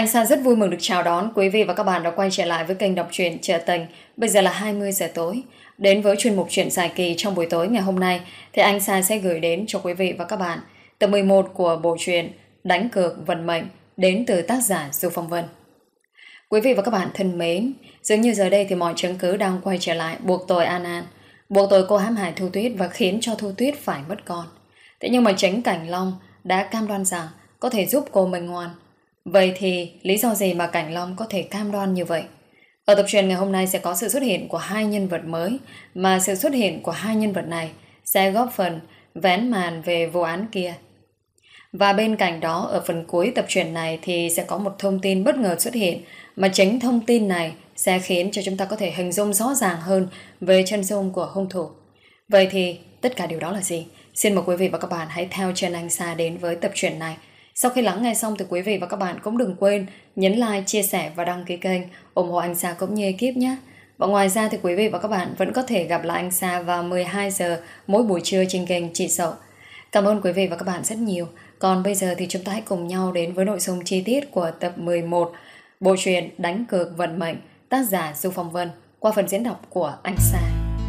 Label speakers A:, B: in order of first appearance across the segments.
A: Anh Sa rất vui mừng được chào đón quý vị và các bạn đã quay trở lại với kênh đọc truyện Chợ Tình. Bây giờ là 20 giờ tối. Đến với chuyên mục truyện dài kỳ trong buổi tối ngày hôm nay thì anh Sa sẽ gửi đến cho quý vị và các bạn tập 11 của bộ truyện Đánh cược vận mệnh đến từ tác giả Du Phong Vân. Quý vị và các bạn thân mến, dường như giờ đây thì mọi chứng cứ đang quay trở lại buộc tội An An, buộc tội cô hãm hại Thu Tuyết và khiến cho Thu Tuyết phải mất con. Thế nhưng mà chính Cảnh Long đã cam đoan rằng có thể giúp cô minh ngoan. Vậy thì lý do gì mà Cảnh Long có thể cam đoan như vậy? Ở tập truyện ngày hôm nay sẽ có sự xuất hiện của hai nhân vật mới, mà sự xuất hiện của hai nhân vật này sẽ góp phần vén màn về vụ án kia. Và bên cạnh đó, ở phần cuối tập truyện này thì sẽ có một thông tin bất ngờ xuất hiện, mà chính thông tin này sẽ khiến cho chúng ta có thể hình dung rõ ràng hơn về chân dung của hung thủ. Vậy thì tất cả điều đó là gì? Xin mời quý vị và các bạn hãy theo chân anh Sa đến với tập truyện này. Sau khi lắng nghe xong thì quý vị và các bạn cũng đừng quên nhấn like, chia sẻ và đăng ký kênh ủng hộ anh Sa cũng như ekip nhé. Và ngoài ra thì quý vị và các bạn vẫn có thể gặp lại anh Sa vào 12 giờ mỗi buổi trưa trên kênh Chị Sậu. Cảm ơn quý vị và các bạn rất nhiều. Còn bây giờ thì chúng ta hãy cùng nhau đến với nội dung chi tiết của tập 11 bộ truyện Đánh cược vận mệnh, tác giả Du Phong Vân, qua phần diễn đọc của anh Sa.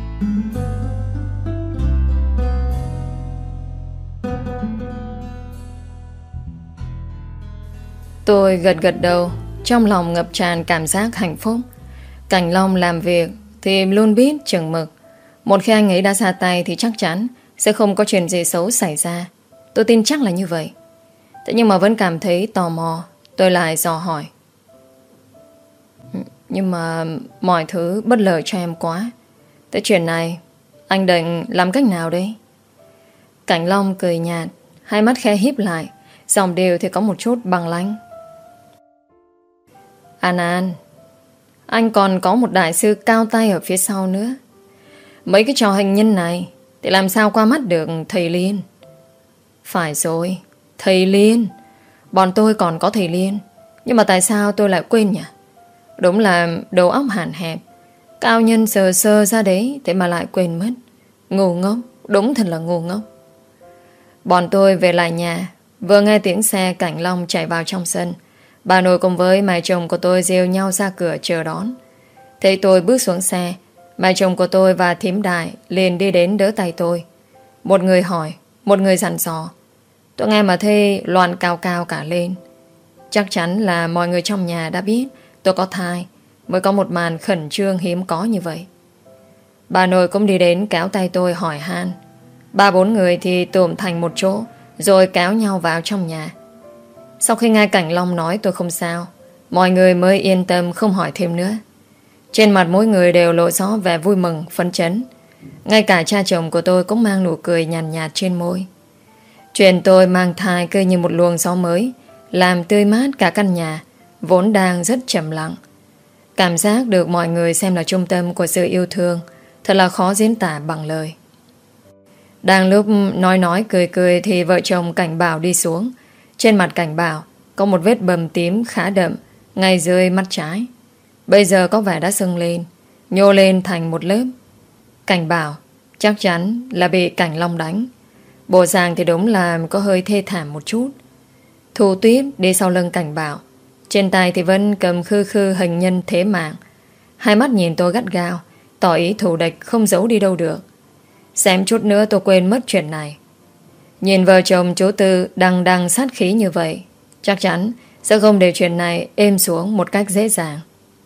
A: Tôi gật gật đầu, trong lòng ngập tràn cảm giác hạnh phúc. Cảnh Long làm việc thì luôn biết chừng mực. Một khi anh ấy đã ra tay thì chắc chắn sẽ không có chuyện gì xấu xảy ra. Tôi tin chắc là như vậy. Thế nhưng mà vẫn cảm thấy tò mò. Tôi lại dò hỏi. Nhưng mà mọi thứ bất lợi cho em quá. Thế chuyện này anh định làm cách nào đấy? Cảnh Long cười nhạt, hai mắt khẽ híp lại, giọng điệu thì có một chút bằng lãnh. An An, anh còn có một đại sư cao tay ở phía sau nữa. Mấy cái trò hình nhân này thì làm sao qua mắt được thầy Liên? Phải rồi, thầy Liên. Bọn tôi còn có thầy Liên. Nhưng mà tại sao tôi lại quên nhỉ? Đúng là đầu óc hạn hẹp. Cao nhân sờ sơ ra đấy, thế mà lại quên mất. Ngu ngốc, đúng thật là ngu ngốc. Bọn tôi về lại nhà, vừa nghe tiếng xe Cảnh Long chạy vào trong sân. Bà nội cùng với mẹ chồng của tôi rêu nhau ra cửa chờ đón. Thấy tôi bước xuống xe, mẹ chồng của tôi và thím Đại liền đi đến đỡ tay tôi. Một người hỏi, một người dặn dò. Tôi nghe mà thấy loạn cao cao cả lên. Chắc chắn là mọi người trong nhà đã biết tôi có thai, mới có một màn khẩn trương hiếm có như vậy. Bà nội cũng đi đến kéo tay tôi hỏi han. 3-4 người thì tụm thành một chỗ, rồi kéo nhau vào trong nhà. Sau khi nghe Cảnh Long nói tôi không sao, mọi người mới yên tâm không hỏi thêm nữa. Trên mặt mỗi người đều lộ rõ vẻ vui mừng, phấn chấn. Ngay cả cha chồng của tôi cũng mang nụ cười nhàn nhạt trên môi. Chuyện tôi mang thai cứ như một luồng gió mới, làm tươi mát cả căn nhà vốn đang rất trầm lặng. Cảm giác được mọi người xem là trung tâm của sự yêu thương thật là khó diễn tả bằng lời. Đang lúc nói cười cười thì vợ chồng Cảnh Bảo đi xuống. Trên mặt Cảnh Bảo có một vết bầm tím khá đậm ngay dưới mắt trái. Bây giờ có vẻ đã sưng lên, nhô lên thành một lớp. Cảnh Bảo chắc chắn là bị Cảnh Long đánh. Bộ dạng thì đúng là có hơi thê thảm một chút. Thu Tuyết đi sau lưng Cảnh Bảo, trên tay thì vẫn cầm khư khư hình nhân thế mạng. Hai mắt nhìn tôi gắt gao, tỏ ý thù địch không giấu đi đâu được. Xem chút nữa tôi quên mất chuyện này. Nhìn vợ chồng chú Tư đằng sát khí như vậy, chắc chắn sẽ không để chuyện này êm xuống một cách dễ dàng.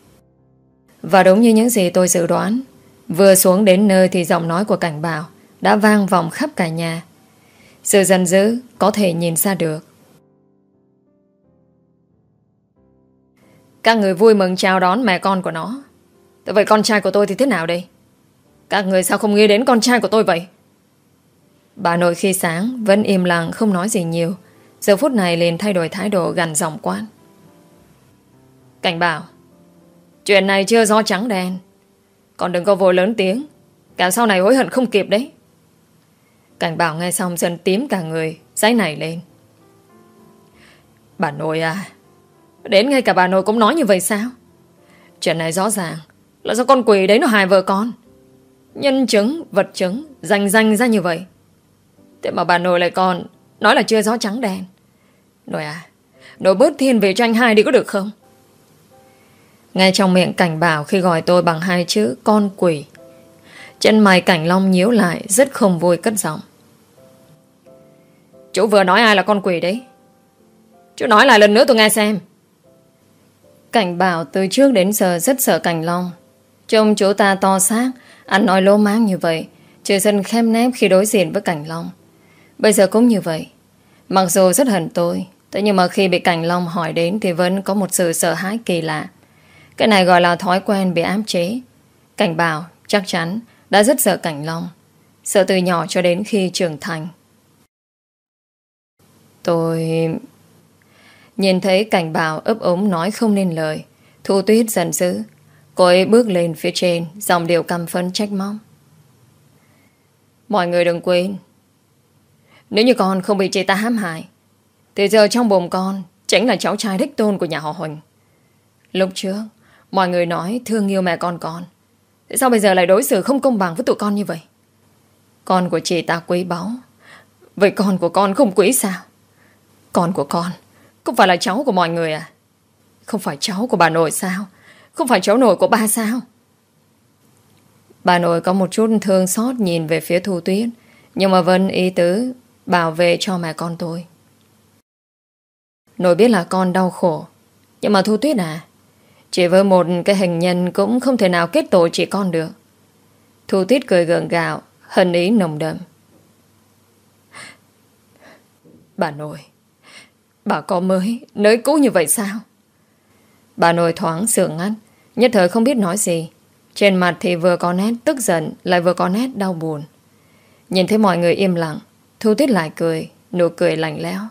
A: Và đúng như những gì tôi dự đoán, vừa xuống đến nơi thì giọng nói của Cảnh Bảo đã vang vọng khắp cả nhà. Sự giận dữ có thể nhìn ra được. Các người vui mừng chào đón mẹ con của nó. Thế vậy con trai của tôi thì thế nào đây? Các người sao không nghĩ đến con trai của tôi vậy? Bà nội khi sáng vẫn im lặng không nói gì nhiều, giờ phút này liền thay đổi thái độ gằn giọng quát. Cảnh Bảo, chuyện này chưa rõ trắng đen, còn đừng có vội lớn tiếng, cả sau này hối hận không kịp đấy. Cảnh Bảo nghe xong dần tím cả người, giấy nảy lên. Bà nội à, đến ngay cả bà nội cũng nói như vậy sao? Chuyện này rõ ràng là do con quỷ đấy nó hại vợ con. Nhân chứng, vật chứng rành ra như vậy. Thế mà bà nội lại còn nói là chưa rõ trắng đen. Nội à, Nổi bớt thiên về cho anh hai đi có được không? Nghe trong miệng Cảnh Bảo khi gọi tôi bằng hai chữ con quỷ. Chân mày Cảnh Long nhíu lại, rất không vui cất giọng. Chú vừa nói ai là con quỷ đấy? Chú nói lại lần nữa tôi nghe xem. Cảnh Bảo từ trước đến giờ rất sợ Cảnh Long. Trông chú ta to xác, ăn nói lố máng như vậy, trời dân khép nép khi đối diện với Cảnh Long. Bây giờ cũng như vậy. Mặc dù rất hận tôi, thế nhưng mà khi bị Cảnh Long hỏi đến thì vẫn có một sự sợ hãi kỳ lạ. Cái này gọi là thói quen bị áp chế. Cảnh Bảo chắc chắn đã rất sợ Cảnh Long, sợ từ nhỏ cho đến khi trưởng thành. Tôi... Nhìn thấy Cảnh Bảo ấp ống nói không nên lời, Thu Tuyết giận dữ. Cô ấy bước lên phía trên, giọng điệu căm phẫn trách móc. Mọi người đừng quên, nếu như con không bị chị ta hãm hại thì giờ trong bụng con chính là cháu trai đích tôn của nhà họ Huỳnh. Lúc trước mọi người nói thương yêu mẹ con, thế sao bây giờ lại đối xử không công bằng với tụi con như vậy? Con của chị ta quý báu, vậy con của con không quý sao? Con của con không phải là cháu của mọi người à? Không phải cháu của bà nội sao? Không phải cháu nội của ba sao? Bà nội có một chút thương xót nhìn về phía Thu Tuyết, nhưng mà vẫn ý tứ bảo vệ cho mẹ con tôi. Nội biết là con đau khổ, nhưng mà Thu Tuyết à, chỉ với một cái hình nhân cũng không thể nào kết tội chị con được. Thu Tuyết cười gượng gạo, hận ý nồng đậm. Bà nội, bà có mới nới cũ như vậy sao? Bà nội thoáng sượng ngắt, nhất thời không biết nói gì. Trên mặt thì vừa có nét tức giận, lại vừa có nét đau buồn. Nhìn thấy mọi người im lặng, Thu Tuyết lại cười, nụ cười lạnh lẽo.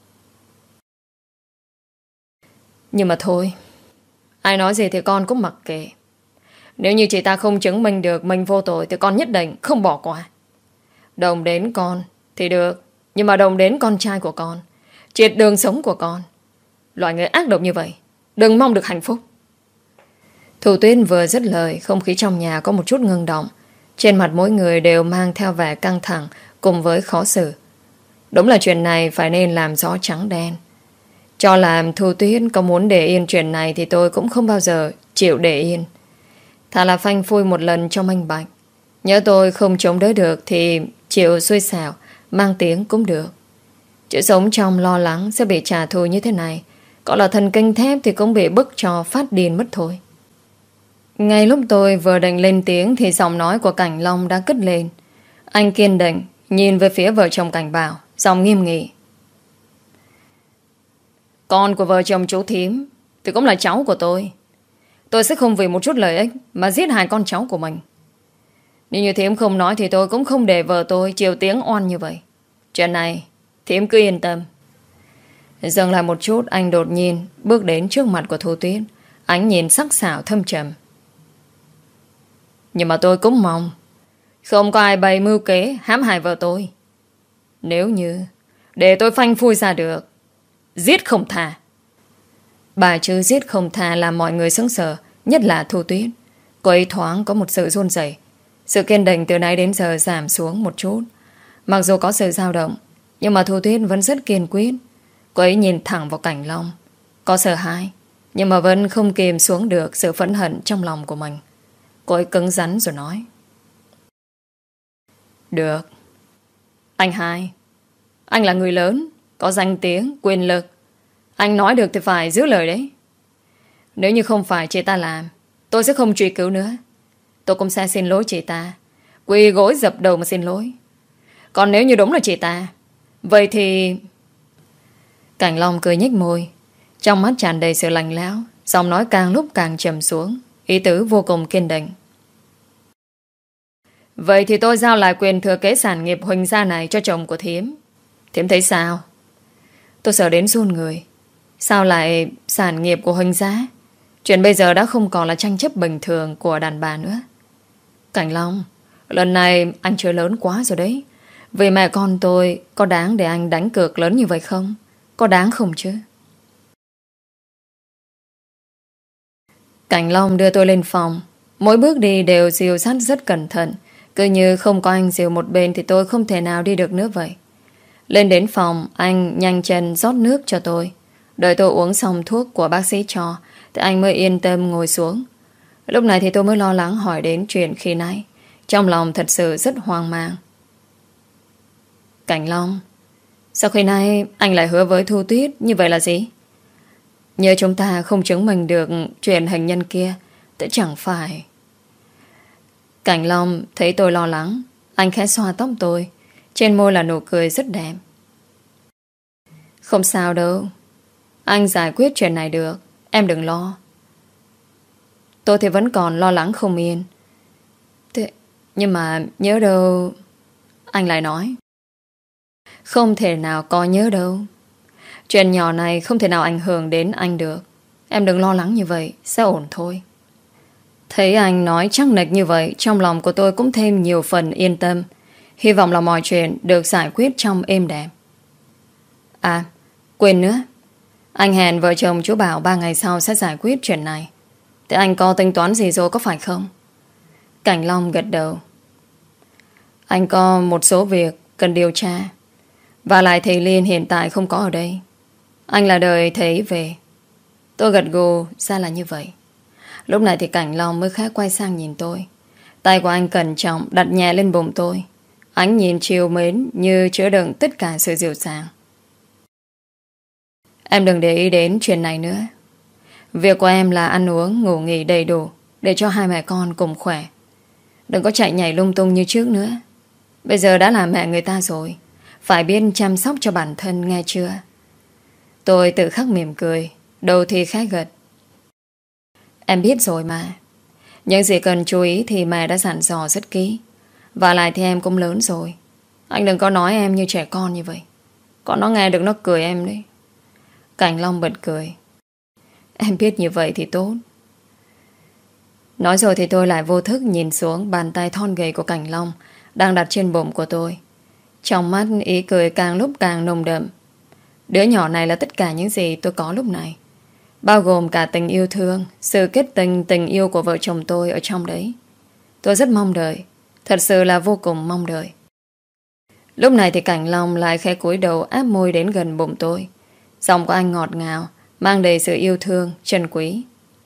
A: Nhưng mà thôi, ai nói gì thì con cũng mặc kệ. Nếu như chị ta không chứng minh được mình vô tội thì con nhất định không bỏ qua. Đồng đến con thì được, nhưng mà đồng đến con trai của con, triệt đường sống của con. Loại người ác độc như vậy đừng mong được hạnh phúc. Thu Tuyết vừa dứt lời, không khí trong nhà có một chút ngưng động. Trên mặt mỗi người đều mang theo vẻ căng thẳng cùng với khó xử. Đúng là chuyện này phải nên làm rõ trắng đen. Cho làm Thu Tuyết có muốn để yên chuyện này thì tôi cũng không bao giờ chịu để yên. Thà là phanh phui một lần cho minh bạch. Nhớ tôi không chống đỡ được thì chịu xui xẻo, mang tiếng cũng được. Chữ sống trong lo lắng sẽ bị trả thù như thế này, có là thần kinh thép thì cũng bị bức cho phát điên mất thôi. Ngay lúc tôi vừa định lên tiếng thì giọng nói của Cảnh Long đã cất lên. Anh kiên định nhìn về phía vợ chồng Cảnh Bảo, giọng nghiêm nghị. Con của vợ chồng chú Thím thì cũng là cháu của tôi. Tôi sẽ không vì một chút lợi ích mà giết hai con cháu của mình. Nếu như Thím không nói thì tôi cũng không để vợ tôi chịu tiếng oan như vậy. Chuyện này Thím cứ yên tâm. Dừng lại một chút, anh đột nhiên bước đến trước mặt của Thu Tuyết. Ánh nhìn sắc sảo thâm trầm. Nhưng mà tôi cũng mong không có ai bày mưu kế hãm hại vợ tôi. Nếu như để tôi phanh phui ra được, giết không tha. Bà chữ giết không tha làm mọi người sững sờ, nhất là Thu Tuyết. Cô ấy thoáng có một sự run rẩy. Sự kiên định từ nãy đến giờ giảm xuống một chút. Mặc dù có sự dao động, nhưng mà Thu Tuyết vẫn rất kiên quyết. Cô ấy nhìn thẳng vào Cảnh Long. Có sợ hãi, nhưng mà vẫn không kìm xuống được sự phẫn hận trong lòng của mình. Cô ấy cứng rắn rồi nói. Được. Anh hai, anh là người lớn, có danh tiếng, quyền lực. Anh nói được thì phải giữ lời đấy. Nếu như không phải chị ta làm, tôi sẽ không truy cứu nữa. Tôi cũng sẽ xin lỗi chị ta, quỳ gối dập đầu mà xin lỗi. Còn nếu như đúng là chị ta, vậy thì... Cảnh Long cười nhếch môi, trong mắt tràn đầy sự lạnh lẽo, giọng nói càng lúc càng trầm xuống, ý tứ vô cùng kiên định. Vậy thì tôi giao lại quyền thừa kế sản nghiệp Huỳnh gia này cho chồng của Thím. Thím thấy sao? Tôi sợ đến run người. Sao lại sản nghiệp của Huỳnh gia? Chuyện bây giờ đã không còn là tranh chấp bình thường của đàn bà nữa. Cảnh Long, lần này anh chơi lớn quá rồi đấy. Vì mẹ con tôi có đáng để anh đánh cược lớn như vậy không? Có đáng không chứ? Cảnh Long đưa tôi lên phòng. Mỗi bước đi đều dìu dắt rất cẩn thận. Cứ như không có anh dìu một bên thì tôi không thể nào đi được nữa vậy. Lên đến phòng, anh nhanh chân rót nước cho tôi. Đợi tôi uống xong thuốc của bác sĩ cho thì anh mới yên tâm ngồi xuống. Lúc này thì tôi mới lo lắng hỏi đến chuyện khi nãy. Trong lòng thật sự rất hoang mang. Cảnh Long, sao khi nay anh lại hứa với Thu Tuyết như vậy là gì? Nhớ chúng ta không chứng minh được chuyện hình nhân kia thì chẳng phải. Cảnh Long thấy tôi lo lắng, anh khẽ xoa tóc tôi. Trên môi là nụ cười rất đẹp. Không sao đâu, anh giải quyết chuyện này được, em đừng lo. Tôi thì vẫn còn lo lắng không yên. Nhưng mà nhớ đâu. Anh lại nói. Không thể nào có nhớ đâu. Chuyện nhỏ này không thể nào ảnh hưởng đến anh được. Em đừng lo lắng như vậy, sẽ ổn thôi. Thấy anh nói chắc nịch như vậy, trong lòng của tôi cũng thêm nhiều phần yên tâm. Hy vọng là mọi chuyện được giải quyết trong êm đẹp. À, quên nữa. Anh hẹn vợ chồng chú Bảo 3 ngày sau sẽ giải quyết chuyện này. Thế anh có tính toán gì rồi có phải không? Cảnh Long gật đầu. Anh có một số việc cần điều tra. Và lại thầy Liên hiện tại không có ở đây. Anh là đợi thầy về. Tôi gật gù ra là như vậy. Lúc này thì Cảnh Long mới khá quay sang nhìn tôi. Tay của anh cẩn trọng đặt nhẹ lên bụng tôi. Ánh nhìn chiều mến như chứa đựng tất cả sự dịu dàng. Em đừng để ý đến chuyện này nữa. Việc của em là ăn uống, ngủ nghỉ đầy đủ để cho hai mẹ con cùng khỏe. Đừng có chạy nhảy lung tung như trước nữa. Bây giờ đã là mẹ người ta rồi, phải biết chăm sóc cho bản thân, nghe chưa? Tôi tự khắc mỉm cười, đầu thì khá gật. Em biết rồi mà. Những gì cần chú ý thì mẹ đã dặn dò rất kỹ. Và lại thì em cũng lớn rồi. Anh đừng có nói em như trẻ con như vậy. Còn nó nghe được nó cười em đấy. Cảnh Long bật cười. Em biết như vậy thì tốt. Nói rồi thì tôi lại vô thức nhìn xuống bàn tay thon gầy của Cảnh Long đang đặt trên bụng của tôi. Trong mắt ý cười càng lúc càng nồng đậm. Đứa nhỏ này là tất cả những gì tôi có lúc này, bao gồm cả tình yêu thương, sự kết tình yêu của vợ chồng tôi ở trong đấy. Tôi rất mong đợi, thật sự là vô cùng mong đợi. Lúc này thì Cảnh Long lại khẽ cúi đầu áp môi đến gần bụng tôi. Giọng của anh ngọt ngào, mang đầy sự yêu thương, trân quý.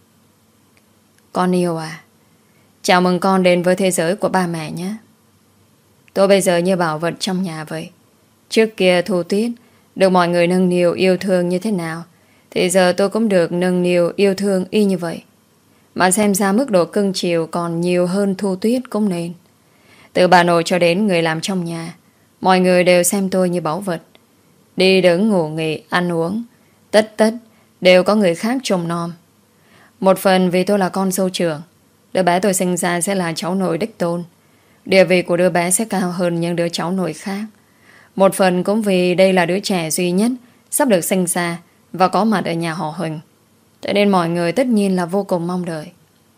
A: Con yêu à, chào mừng con đến với thế giới của ba mẹ nhé. Tôi bây giờ như bảo vật trong nhà vậy. Trước kia Thu Tuyết được mọi người nâng niu yêu thương như thế nào, thì giờ tôi cũng được nâng niu yêu thương y như vậy. Mà xem ra mức độ cưng chiều còn nhiều hơn Thu Tuyết cũng nên. Từ bà nội cho đến người làm trong nhà, mọi người đều xem tôi như báu vật. Đi đứng ngủ nghỉ, ăn uống, tất đều có người khác trông nom. Một phần vì tôi là con dâu trưởng, đứa bé tôi sinh ra sẽ là cháu nội đích tôn. Địa vị của đứa bé sẽ cao hơn những đứa cháu nội khác. Một phần cũng vì đây là đứa trẻ duy nhất sắp được sinh ra và có mặt ở nhà họ Huỳnh. Cho nên mọi người tất nhiên là vô cùng mong đợi.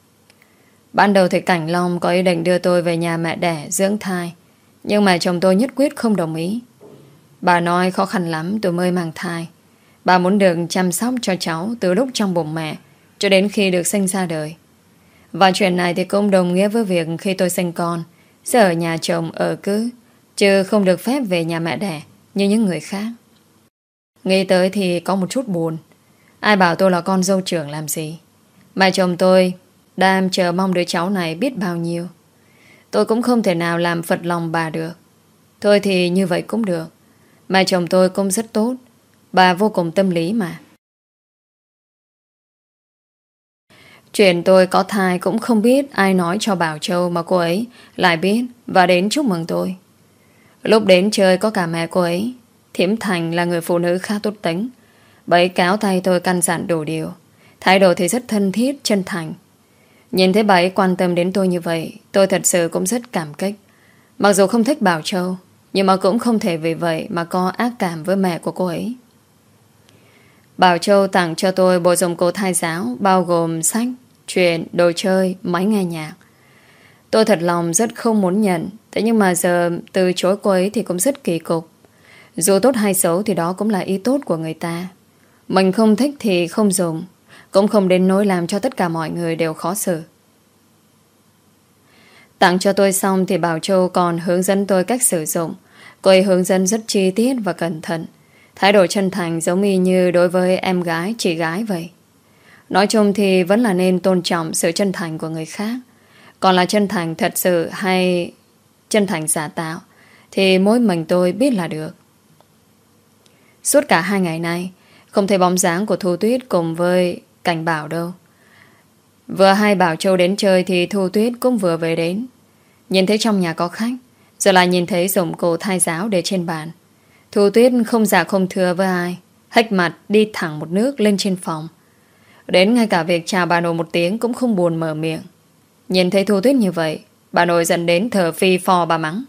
A: Ban đầu thì Cảnh Long có ý định đưa tôi về nhà mẹ đẻ dưỡng thai, nhưng mà chồng tôi nhất quyết không đồng ý. Bà nói khó khăn lắm tôi mới mang thai. Bà muốn được chăm sóc cho cháu từ lúc trong bụng mẹ cho đến khi được sinh ra đời. Và chuyện này thì cũng đồng nghĩa với việc khi tôi sinh con sẽ ở nhà chồng ở cứ, chứ không được phép về nhà mẹ đẻ như những người khác. Nghĩ tới thì có một chút buồn. Ai bảo tôi là con dâu trưởng làm gì. Mẹ chồng tôi đang chờ mong đứa cháu này biết bao nhiêu. Tôi cũng không thể nào làm phật lòng bà được. Thôi thì như vậy cũng được. Mẹ chồng tôi cũng rất tốt. Bà vô cùng tâm lý mà. Chuyện tôi có thai cũng không biết ai nói cho Bảo Châu mà cô ấy lại biết và đến chúc mừng tôi. Lúc đến chơi có cả mẹ cô ấy. Thiểm Thành là người phụ nữ khá tốt tính. Bà ấy kéo tay tôi căn dặn đủ điều. Thái độ thì rất thân thiết, chân thành. Nhìn thấy bà ấy quan tâm đến tôi như vậy, tôi thật sự cũng rất cảm kích. Mặc dù không thích Bảo Châu, nhưng mà cũng không thể vì vậy mà có ác cảm với mẹ của cô ấy. Bảo Châu tặng cho tôi bộ dụng cụ thai giáo, bao gồm sách, truyện, đồ chơi, máy nghe nhạc. Tôi thật lòng rất không muốn nhận. Thế nhưng mà giờ từ chối cô ấy thì cũng rất kỳ cục. Dù tốt hay xấu thì đó cũng là ý tốt của người ta. Mình không thích thì không dùng, cũng không đến nỗi làm cho tất cả mọi người đều khó xử. Tặng cho tôi xong thì Bảo Châu còn hướng dẫn tôi cách sử dụng. Cô ấy hướng dẫn rất chi tiết và cẩn thận. Thái độ chân thành giống y như đối với em gái, chị gái vậy. Nói chung thì vẫn là nên tôn trọng sự chân thành của người khác. Còn là chân thành thật sự hay chân thành giả tạo thì mỗi mình tôi biết là được. Suốt cả 2 ngày nay không thấy bóng dáng của Thu Tuyết cùng với Cảnh Bảo đâu. Vừa hay Bảo Châu đến chơi thì Thu Tuyết cũng vừa về đến. Nhìn thấy trong nhà có khách, rồi lại nhìn thấy dụng cụ thay giáo để trên bàn. Thu Tuyết không dạ không thưa với ai, hách mặt đi thẳng một nước lên trên phòng. Đến ngay cả việc chào bà nội một tiếng cũng không buồn mở miệng. Nhìn thấy Thu Tuyết như vậy, bà nội dần đến thở phi phò bà mắng.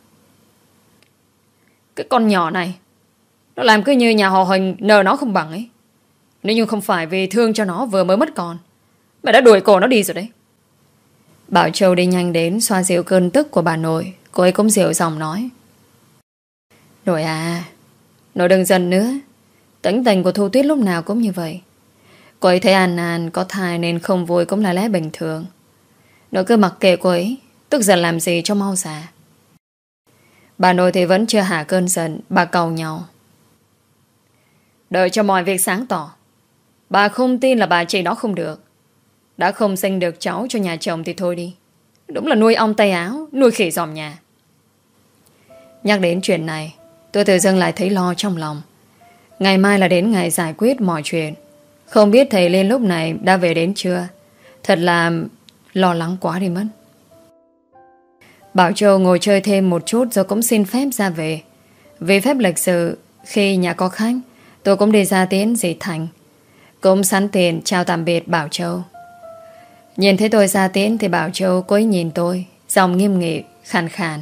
A: Cái con nhỏ này, nó làm cứ như nhà họ Huỳnh nợ nó không bằng ấy. Nếu như không phải vì thương cho nó vừa mới mất con, mày đã đuổi cổ nó đi rồi đấy. Bảo Châu đi nhanh đến xoa dịu cơn tức của bà nội. Cô ấy cũng dịu giọng nói. Nội à, nội đừng giận nữa. Tính tình của Thu Tuyết lúc nào cũng như vậy. Cô ấy thấy An có thai nên không vui cũng là lẽ bình thường. Nội cứ mặc kệ cô ấy, tức giận làm gì cho mau già. Bà nội thì vẫn chưa hạ cơn giận. Bà cầu nhau. Đợi cho mọi việc sáng tỏ. Bà không tin là bà chị nó không được. Đã không sinh được cháu cho nhà chồng thì thôi đi. Đúng là nuôi ong tay áo, nuôi khỉ dòm nhà. Nhắc đến chuyện này, tôi tự dưng lại thấy lo trong lòng. Ngày mai là đến ngày giải quyết mọi chuyện. Không biết thầy Liên lúc này đã về đến chưa. Thật là lo lắng quá đi mất. Bảo Châu ngồi chơi thêm một chút rồi cũng xin phép ra về. Vì phép lịch sự, khi nhà có khách, tôi cũng đi ra tiễn dì Thành. Cũng sẵn tiền chào tạm biệt Bảo Châu. Nhìn thấy tôi ra tiễn thì Bảo Châu cô ấy nhìn tôi, giọng nghiêm nghị, khàn khàn.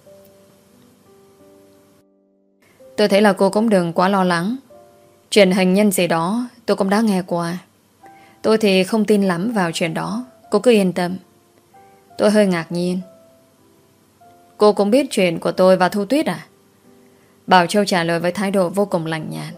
A: Tôi thấy là cô cũng đừng quá lo lắng. Chuyện hình nhân gì đó tôi cũng đã nghe qua. Tôi thì không tin lắm vào chuyện đó. Cô cứ yên tâm. Tôi hơi ngạc nhiên. Cô cũng biết chuyện của tôi và Thu Tuyết à? Bảo Châu trả lời với thái độ vô cùng lạnh nhạt.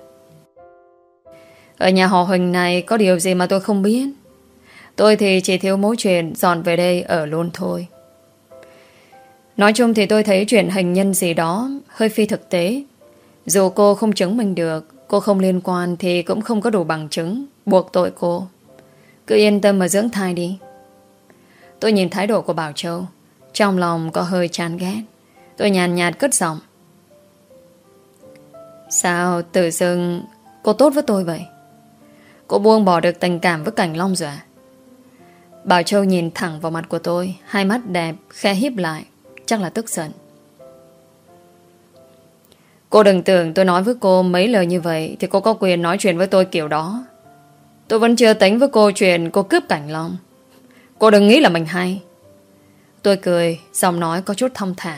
A: Ở nhà họ Huỳnh này có điều gì mà tôi không biết. Tôi thì chỉ thiếu mỗi chuyện dọn về đây ở luôn thôi. Nói chung thì tôi thấy chuyện hình nhân gì đó hơi phi thực tế. Dù cô không chứng minh được, cô không liên quan thì cũng không có đủ bằng chứng buộc tội cô. Cứ yên tâm mà dưỡng thai đi. Tôi nhìn thái độ của Bảo Châu, trong lòng có hơi chán ghét. Tôi nhàn nhạt cất giọng. Sao tự dưng cô tốt với tôi vậy? Cô buông bỏ được tình cảm với Cảnh Long rồi à? Bảo Châu nhìn thẳng vào mặt của tôi, hai mắt đẹp khẽ híp lại, chắc là tức giận. Cô đừng tưởng tôi nói với cô mấy lời như vậy thì cô có quyền nói chuyện với tôi kiểu đó. Tôi vẫn chưa tính với cô chuyện cô cướp Cảnh Long. Cô đừng nghĩ là mình hay. Tôi cười, giọng nói có chút thong thả.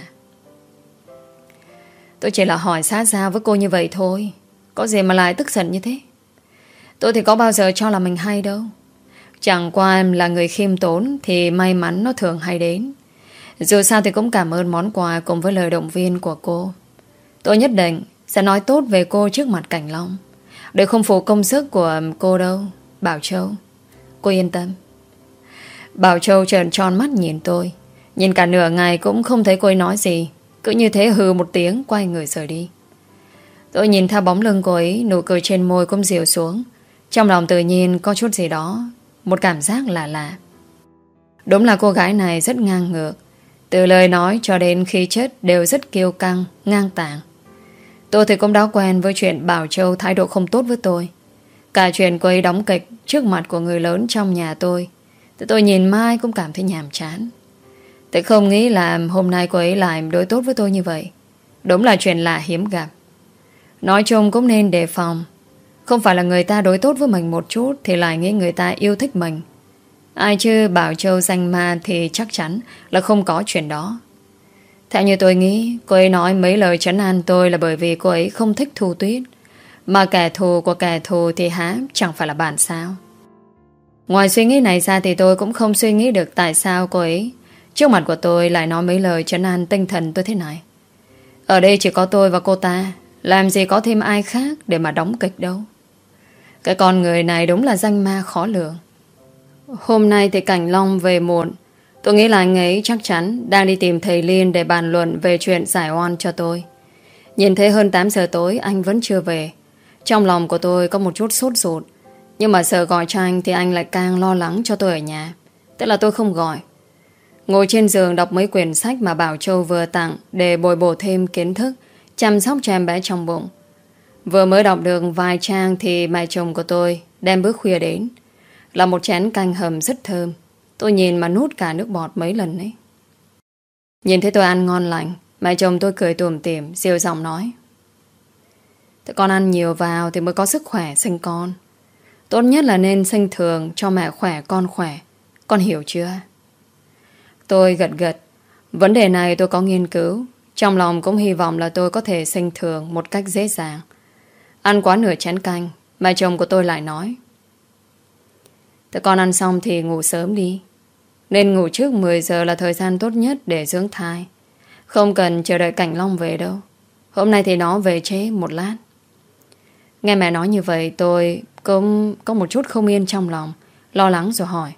A: Tôi chỉ là hỏi xã giao với cô như vậy thôi. Có gì mà lại tức giận như thế? Tôi thì có bao giờ cho là mình hay đâu. Chẳng qua em là người khiêm tốn thì may mắn nó thường hay đến. Dù sao thì cũng cảm ơn món quà cùng với lời động viên của cô. Tôi nhất định sẽ nói tốt về cô trước mặt Cảnh Long, để không phụ công sức của cô đâu, Bảo Châu. Cô yên tâm. Bảo Châu trợn tròn mắt nhìn tôi. Nhìn cả nửa ngày cũng không thấy cô ấy nói gì. Cứ như thế hừ một tiếng quay người rời đi. Tôi nhìn theo bóng lưng cô ấy, nụ cười trên môi cũng dịu xuống. Trong lòng tự nhiên có chút gì đó, một cảm giác lạ lạ. Đúng là cô gái này rất ngang ngược. Từ lời nói cho đến khí chất đều rất kiêu căng, ngang tàng. Tôi thì cũng đã quen với chuyện Bảo Châu thái độ không tốt với tôi. Cả chuyện cô ấy đóng kịch trước mặt của người lớn trong nhà tôi thì tôi nhìn mãi cũng cảm thấy nhàm chán. Tôi không nghĩ là hôm nay cô ấy lại đối tốt với tôi như vậy. Đúng là chuyện lạ hiếm gặp. Nói chung cũng nên đề phòng. Không phải là người ta đối tốt với mình một chút thì lại nghĩ người ta yêu thích mình. Ai chứ Bảo Châu danh ma thì chắc chắn là không có chuyện đó. Theo như tôi nghĩ, cô ấy nói mấy lời trấn an tôi là bởi vì cô ấy không thích Thu Tuyết. Mà kẻ thù của kẻ thù thì há chẳng phải là bạn sao. Ngoài suy nghĩ này ra thì tôi cũng không suy nghĩ được tại sao cô ấy trước mặt của tôi lại nói mấy lời trấn an tinh thần tôi thế này. Ở đây chỉ có tôi và cô ta, làm gì có thêm ai khác để mà đóng kịch đâu. Cái con người này đúng là danh ma khó lường. Hôm nay thì Cảnh Long về muộn. Tôi nghĩ là anh ấy chắc chắn đang đi tìm thầy Liên để bàn luận về chuyện giải oan cho tôi. Nhìn thấy hơn 8 giờ tối anh vẫn chưa về. Trong lòng của tôi có một chút sốt ruột, nhưng mà sợ gọi cho anh thì anh lại càng lo lắng cho tôi ở nhà. Tức là tôi không gọi. Ngồi trên giường đọc mấy quyển sách mà Bảo Châu vừa tặng để bồi bổ thêm kiến thức chăm sóc cho em bé trong bụng. Vừa mới đọc được vài trang thì mẹ chồng của tôi đem bữa khuya đến. Là một chén canh hầm rất thơm. Tôi nhìn mà nuốt cả nước bọt mấy lần ấy. Nhìn thấy tôi ăn ngon lành, mẹ chồng tôi cười tủm tỉm, dịu giọng nói: "Thế con ăn nhiều vào thì mới có sức khỏe sinh con. Tốt nhất là nên sinh thường cho mẹ khỏe con khỏe. Con hiểu chưa?" Tôi gật gật. Vấn đề này tôi có nghiên cứu. Trong lòng cũng hy vọng là tôi có thể sinh thường một cách dễ dàng. Ăn quá nửa chén canh, mẹ chồng của tôi lại nói: "Thế con ăn xong thì ngủ sớm đi. Nên ngủ trước 10 giờ là thời gian tốt nhất để dưỡng thai. Không cần chờ đợi Cảnh Long về đâu. Hôm nay thì nó về trễ một lát." Nghe mẹ nói như vậy tôi cũng có một chút không yên trong lòng, lo lắng rồi hỏi: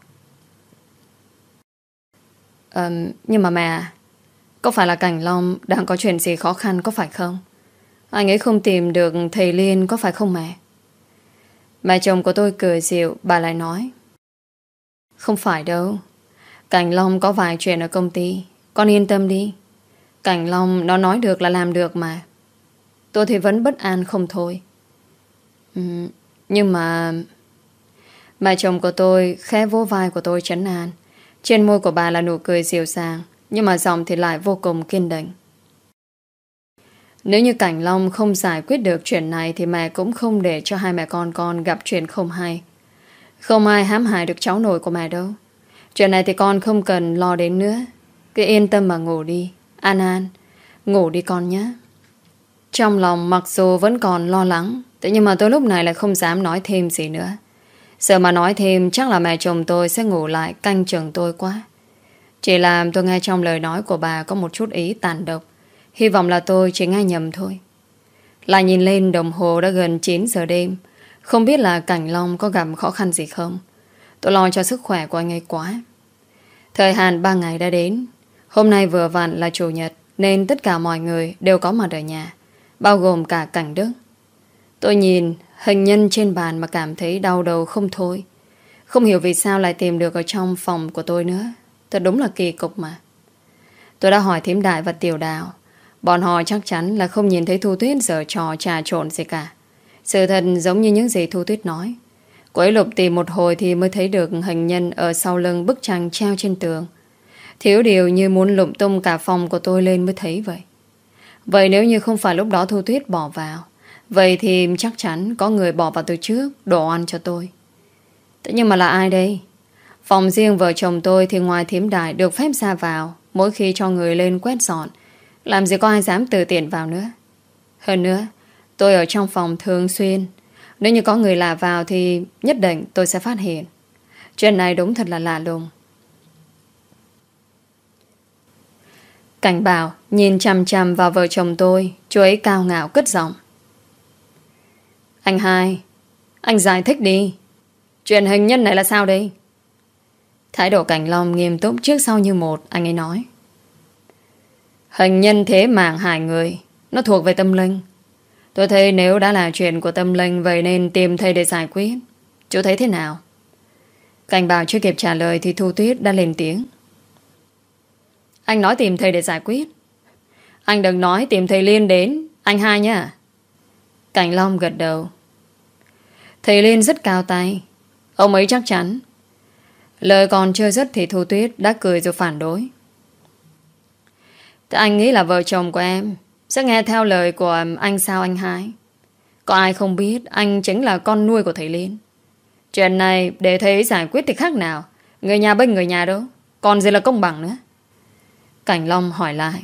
A: Nhưng mà mẹ, có phải là Cảnh Long đang có chuyện gì khó khăn có phải không? Anh ấy không tìm được thầy Liên có phải không mẹ? Mẹ chồng của tôi cười dịu, bà lại nói: "Không phải đâu. Cảnh Long có vài chuyện ở công ty. Con yên tâm đi. Cảnh Long nó nói được là làm được mà." Tôi thì vẫn bất an không thôi. Nhưng mà... Mẹ chồng của tôi khẽ vỗ vai của tôi trấn an. Trên môi của bà là nụ cười dịu dàng, nhưng mà giọng thì lại vô cùng kiên định. Nếu như Cảnh Long không giải quyết được chuyện này thì mẹ cũng không để cho hai mẹ con gặp chuyện không hay. Không ai hãm hại được cháu nội của mẹ đâu. Chuyện này thì con không cần lo đến nữa. Cứ yên tâm mà ngủ đi. An An, ngủ đi con nhé. Trong lòng mặc dù vẫn còn lo lắng, thế nhưng mà tôi lúc này lại không dám nói thêm gì nữa. Sợ mà nói thêm chắc là mẹ chồng tôi sẽ ngủ lại canh chừng tôi quá. Chỉ là tôi nghe trong lời nói của bà có một chút ý tàn độc. Hy vọng là tôi chỉ nghe nhầm thôi. Lại nhìn lên đồng hồ đã gần 9 giờ đêm. Không biết là Cảnh Long có gặp khó khăn gì không. Tôi lo cho sức khỏe của anh ấy quá. Thời hạn 3 ngày đã đến. Hôm nay vừa vặn là chủ nhật, nên tất cả mọi người đều có mặt ở nhà, bao gồm cả Cảnh Đức. Tôi nhìn hình nhân trên bàn mà cảm thấy đau đầu không thôi. Không hiểu vì sao lại tìm được ở trong phòng của tôi nữa. Thật đúng là kỳ cục mà. Tôi đã hỏi Thím Đại và Tiểu Đào. Bọn họ chắc chắn là không nhìn thấy Thu Tuyết giở trò trà trộn gì cả. Sự thật giống như những gì Thu Tuyết nói. Cô ấy lục tìm một hồi thì mới thấy được hình nhân ở sau lưng bức tranh treo trên tường. Thiếu điều như muốn lụm tung cả phòng của tôi lên mới thấy vậy. Vậy nếu như không phải lúc đó Thu Tuyết bỏ vào, vậy thì chắc chắn có người bỏ vào từ trước, đổ oan cho tôi. Thế nhưng mà là ai đây? Phòng riêng vợ chồng tôi thì ngoài Thím Đại được phép ra vào mỗi khi cho người lên quét dọn. Làm gì có ai dám tự tiện vào nữa. Hơn nữa, tôi ở trong phòng thường xuyên. Nếu như có người lạ vào thì nhất định tôi sẽ phát hiện. Chuyện này đúng thật là lạ lùng. Cảnh Bảo nhìn chằm chằm vào vợ chồng tôi, chú ấy cao ngạo cất giọng: "Anh hai, anh giải thích đi. Chuyện hình nhân này là sao đây?" Thái độ Cảnh Long nghiêm túc trước sau như một. Anh ấy nói: "Hình nhân thế mạng hại người, nó thuộc về tâm linh. Tôi thấy nếu đã là chuyện của tâm linh, vậy nên tìm thầy để giải quyết. Chú thấy thế nào?" Cảnh Bảo chưa kịp trả lời thì Thu Tuyết đã lên tiếng: "Anh nói tìm thầy để giải quyết. Anh đừng nói tìm thầy Liên đến, anh hai nhá." Cảnh Long gật đầu: "Thầy Liên rất cao tay, ông ấy chắc chắn." Lời còn chưa dứt thì Thu Tuyết đã cười rồi phản đối: "Thế anh nghĩ là vợ chồng của em sẽ nghe theo lời của anh sao anh hai? Có ai không biết anh chính là con nuôi của thầy Liên. Chuyện này để thầy giải quyết thì khác nào người nhà bênh người nhà đâu. Còn gì là công bằng nữa." Cảnh Long hỏi lại: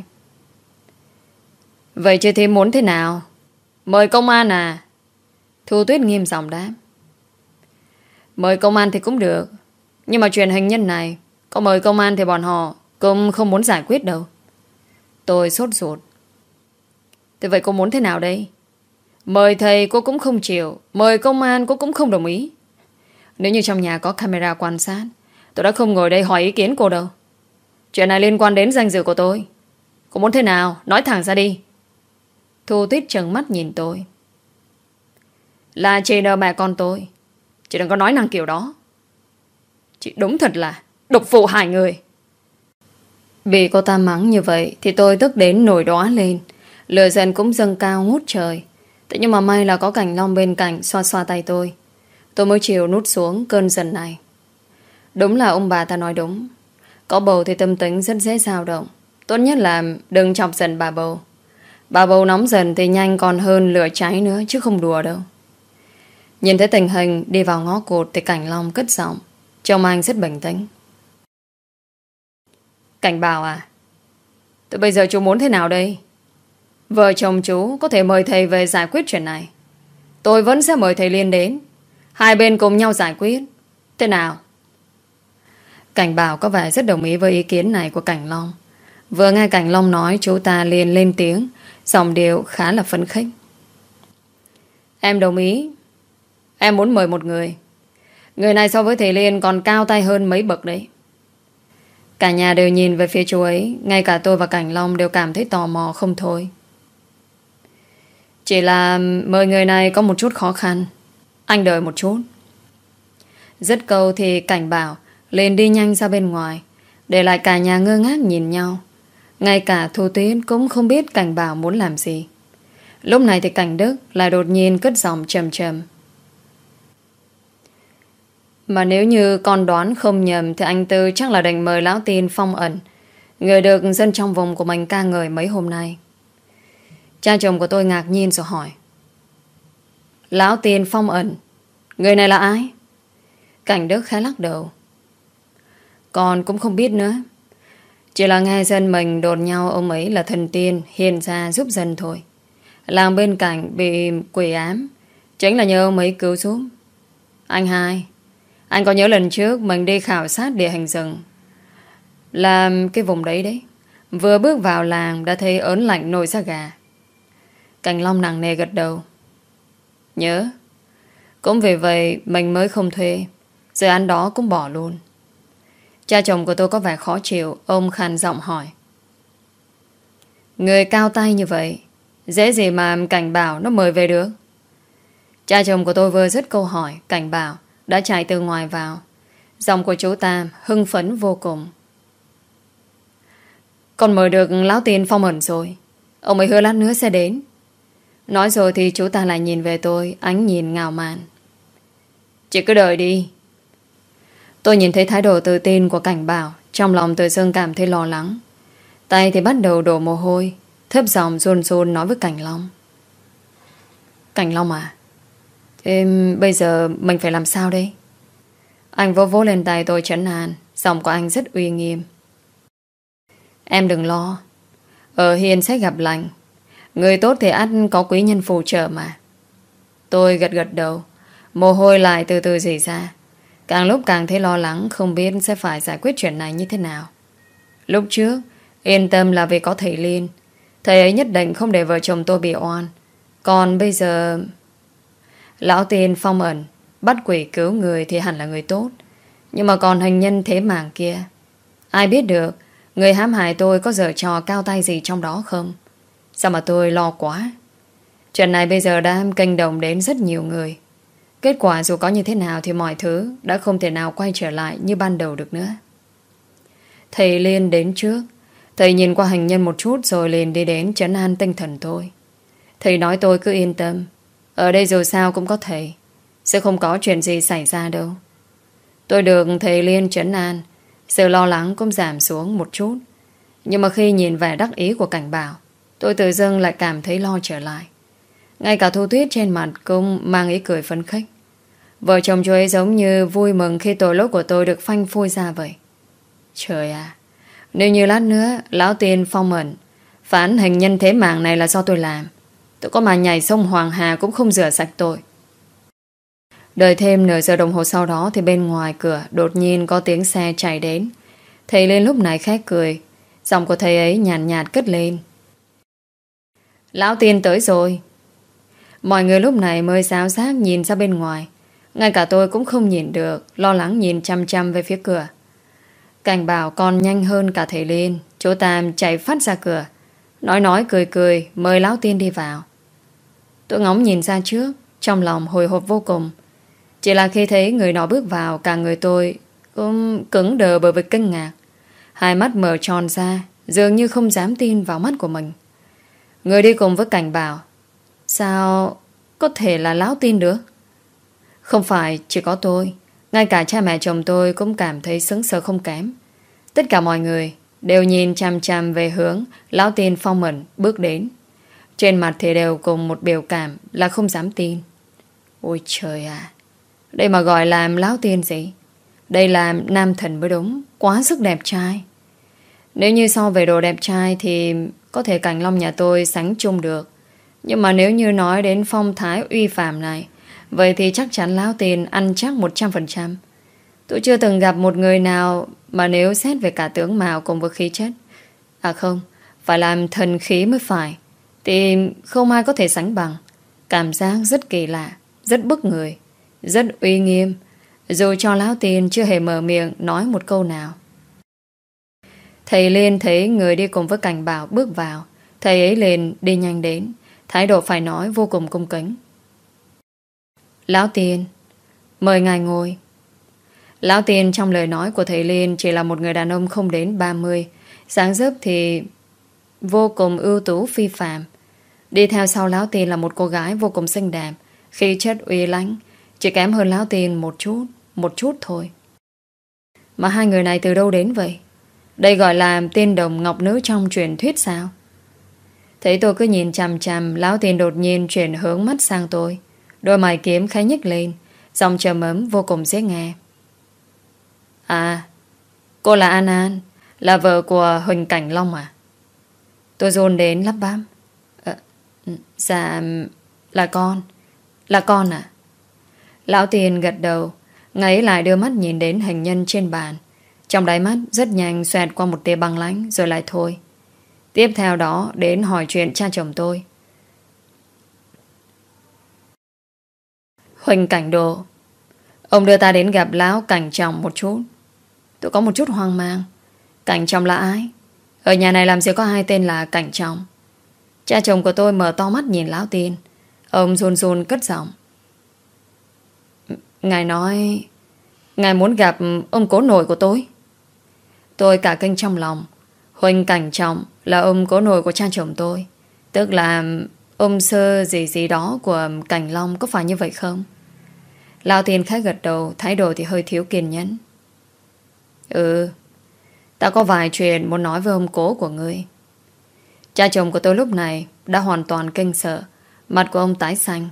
A: "Vậy chứ thế muốn thế nào? Mời công an à?" Thu Tuyết nghiêm giọng đáp: "Mời công an thì cũng được, nhưng mà chuyện hình nhân này có mời công an thì bọn họ cũng không muốn giải quyết đâu." Tôi sốt ruột: "Thế vậy cô muốn thế nào đây? Mời thầy cô cũng không chịu, mời công an cô cũng không đồng ý. Nếu như trong nhà có camera quan sát, tôi đã không ngồi đây hỏi ý kiến cô đâu. Chuyện này liên quan đến danh dự của tôi. Cô muốn thế nào? Nói thẳng ra đi." Thu Tuyết trừng mắt nhìn tôi: Là chê nợ mẹ con tôi. Chị đừng có nói năng kiểu đó. Chị đúng thật là độc phụ hại người. Bị cô ta mắng như vậy thì tôi tức đến nổi đóa lên. Lửa giận cũng dâng cao ngút trời. Thế nhưng mà may là có Cảnh Long bên cạnh xoa xoa tay tôi. Tôi mới chịu nút xuống cơn giận này. Đúng là ông bà ta nói đúng. Có bầu thì tâm tính rất dễ dao động. Tốt nhất là đừng chọc giận bà bầu. Bà bầu nóng giận thì nhanh còn hơn lửa cháy nữa, chứ không đùa đâu. Nhìn thấy tình hình đi vào ngõ cụt thì Cảnh Long cất giọng. Trông anh rất bình tĩnh. Cảnh Bảo à, từ bây giờ chú muốn thế nào đây? Vợ chồng chú có thể mời thầy về giải quyết chuyện này. Tôi vẫn sẽ mời thầy Liên đến. Hai bên cùng nhau giải quyết. Thế nào? Cảnh Bảo có vẻ rất đồng ý với ý kiến này của Cảnh Long. Vừa nghe Cảnh Long nói, chú ta liền lên tiếng, giọng điệu khá là phấn khích. Em đồng ý. Em muốn mời một người. Người này so với thầy Liên còn cao tay hơn mấy bậc đấy. Cả nhà đều nhìn về phía chú ấy. Ngay cả tôi và Cảnh Long đều cảm thấy tò mò không thôi. Chỉ là mời người này có một chút khó khăn. Anh đợi một chút. Dứt câu thì Cảnh Bảo liền đi nhanh ra bên ngoài, để lại cả nhà ngơ ngác nhìn nhau. Ngay cả Thu Tuyết cũng không biết Cảnh Bảo muốn làm gì. Lúc này thì Cảnh Đức lại đột nhiên cất giọng trầm trầm. Mà nếu như con đoán không nhầm thì anh Tư chắc là định mời Lão Tiên Phong Ẩn, người được dân trong vùng của mình ca ngợi mấy hôm nay. Cha chồng của tôi ngạc nhiên rồi hỏi. Lão Tiên Phong Ẩn, người này là ai? Cảnh Đức khẽ lắc đầu. Con cũng không biết nữa. Chỉ là nghe dân mình đồn nhau ông ấy là thần tiên hiện ra giúp dân thôi. Làng bên cạnh bị quỷ ám, chính là nhờ ông ấy cứu giúp. Anh hai, anh có nhớ lần trước mình đi khảo sát địa hình rừng, làm cái vùng đấy đấy. Vừa bước vào làng đã thấy ớn lạnh nổi da gà. Cảnh Long nặng nề gật đầu. Nhớ. Cũng vì vậy mình mới không thuê. Dự án đó cũng bỏ luôn. Cha chồng của tôi có vẻ khó chịu. Ông khàn giọng hỏi. Người cao tay như vậy, dễ gì mà Cảnh Bảo nó mời về được? Cha chồng của tôi vừa dứt câu hỏi, Cảnh Bảo đã chạy từ ngoài vào. Giọng của chú Tam hưng phấn vô cùng. Con mời được Lão Tiên Phong Ẩn rồi. Ông ấy hứa lát nữa sẽ đến. Nói rồi thì chú ta lại nhìn về tôi, ánh nhìn ngào mạn. Chị cứ đợi đi. Tôi nhìn thấy thái độ tự tin của Cảnh Bảo, trong lòng tự dưng cảm thấy lo lắng. Tay thì bắt đầu đổ mồ hôi, thấp giọng run run nói với Cảnh Long. Cảnh Long à, thế bây giờ mình phải làm sao đây? Anh vỗ vỗ lên tay tôi trấn an. Giọng của anh rất uy nghiêm. Em đừng lo. Ở hiền sẽ gặp lành. Người tốt thì ắt có quý nhân phù trợ mà. Tôi gật gật đầu. Mồ hôi lại từ từ rỉ ra. Càng lúc càng thấy lo lắng, không biết sẽ phải giải quyết chuyện này như thế nào. Lúc trước yên tâm là vì có thầy Liên. Thầy ấy nhất định không để vợ chồng tôi bị oan. Còn bây giờ Lão Tiên Phong Ẩn bắt quỷ cứu người thì hẳn là người tốt. Nhưng mà còn hành nhân thế mảng kia, ai biết được người hãm hại tôi có giở trò cao tay gì trong đó không? Sao mà tôi lo quá. Chuyện này bây giờ đã kinh động đến rất nhiều người. Kết quả dù có như thế nào thì mọi thứ đã không thể nào quay trở lại như ban đầu được nữa. Thầy Liên đến trước. Thầy nhìn qua hành nhân một chút rồi liền đi đến trấn an tinh thần tôi. Thầy nói tôi cứ yên tâm. Ở đây dù sao cũng có thầy, sẽ không có chuyện gì xảy ra đâu. Tôi được thầy Liên trấn an, sự lo lắng cũng giảm xuống một chút. Nhưng mà khi nhìn vẻ đắc ý của Cảnh Bảo, tôi tự dưng lại cảm thấy lo trở lại. Ngay cả Thu Tuyết trên mặt cũng mang ý cười phấn khích. Vợ chồng chú ấy giống như vui mừng khi tội lỗi của tôi được phanh phui ra vậy. Trời à, nếu như lát nữa Lão Tiên Phong Ẩn phán hành nhân thế mạng này là do tôi làm, tôi có mà nhảy sông Hoàng Hà cũng không rửa sạch tội. Đợi thêm nửa giờ đồng hồ sau đó thì bên ngoài cửa đột nhiên có tiếng xe chạy đến. Thầy Lên lúc này khẽ cười. Giọng của thầy ấy nhàn nhạt cất lên. Lão Tiên tới rồi. Mọi người lúc này mới xáo xác nhìn ra bên ngoài. Ngay cả tôi cũng không nhìn được, lo lắng nhìn chăm chăm về phía cửa. Cảnh Bảo còn nhanh hơn cả thầy Liên. Chú Tam chạy phát ra cửa, nói cười cười mời Lão Tiên đi vào. Tôi ngóng nhìn ra trước, Trong lòng hồi hộp vô cùng. Chỉ là khi thấy người nó bước vào, cả người tôi cũng cứng đờ bởi vì kinh ngạc. Hai mắt mở tròn ra, dường như không dám tin vào mắt của mình. Người đi cùng với Cảnh bảo: sao có thể là Lão Tin được? Không phải chỉ có tôi, ngay cả cha mẹ chồng tôi cũng cảm thấy sững sờ không kém. Tất cả mọi người đều nhìn chằm chằm về hướng Lão Tin phong mẩn bước đến. Trên mặt thì đều cùng một biểu cảm là không dám tin. Ôi trời à, đây mà gọi là Lão Tiên gì? Đây là nam thần mới đúng. Quá sức đẹp trai. Nếu như so về đồ đẹp trai thì có thể Cảnh Long nhà tôi sánh chung được. Nhưng mà nếu như nói đến phong thái uy phàm này, vậy thì chắc chắn Lão Tiên ăn chắc 100%. Tôi chưa từng gặp một người nào mà nếu xét về cả tướng mạo cùng với khí chất, à không, phải làm thần khí mới phải, thì không ai có thể sánh bằng. Cảm giác rất kỳ lạ, rất bức người, rất uy nghiêm, dù cho Lão Tiên chưa hề mở miệng nói một câu nào. Thầy Liên thấy người đi cùng với Cảnh Bảo bước vào. Thầy ấy liền đi nhanh đến, thái độ phải nói vô cùng cung kính. Lão Tiên, mời ngài ngồi. Lão Tiên trong lời nói của thầy Liên chỉ là một người đàn ông không đến 30, dáng dấp thì vô cùng ưu tú phi phàm. Đi theo sau Lão Tiên là một cô gái vô cùng xinh đẹp, khí chất uy lãnh, chỉ kém hơn Lão Tiên một chút thôi. Mà hai người này từ đâu đến vậy? Đây gọi là tiên đồng ngọc nữ trong truyền thuyết sao? Thấy tôi cứ nhìn chằm chằm, Lão Tiên đột nhiên chuyển hướng mắt sang tôi. Đôi mày kiếm khẽ nhếch lên, giọng trầm ấm vô cùng dễ nghe. À, cô là An An, là vợ của Huỳnh Cảnh Long à? Tôi dồn đến lắp bắp. Dạ, là con à? Lão Tiên gật đầu, ngay lại đưa mắt nhìn đến hình nhân trên bàn. Trong đáy mắt rất nhanh xoẹt qua một tia băng lãnh rồi lại thôi. Tiếp theo đó đến hỏi chuyện cha chồng tôi. Huỳnh Cảnh Đồ, ông đưa ta đến gặp Lão Cảnh Trọng một chút. Tôi có một chút hoang mang. Cảnh Trọng là ai? Ở nhà này làm gì có ai tên là Cảnh Trọng? Cha chồng của tôi mở to mắt nhìn Lão Tiên. Ông run run cất giọng. Ngài nói ngài muốn gặp ông cố nội của tôi. Tôi cả kinh trong lòng. Huỳnh Cảnh Trọng là ông cố nội của cha chồng tôi, tức là ông sơ gì đó của Cảnh Long, có phải như vậy không? Lão Tiên khẽ gật đầu, thái độ thì hơi thiếu kiên nhẫn. Ta có vài chuyện muốn nói với ông cố của ngươi. Cha chồng của tôi lúc này đã hoàn toàn kinh sợ, mặt của ông tái xanh.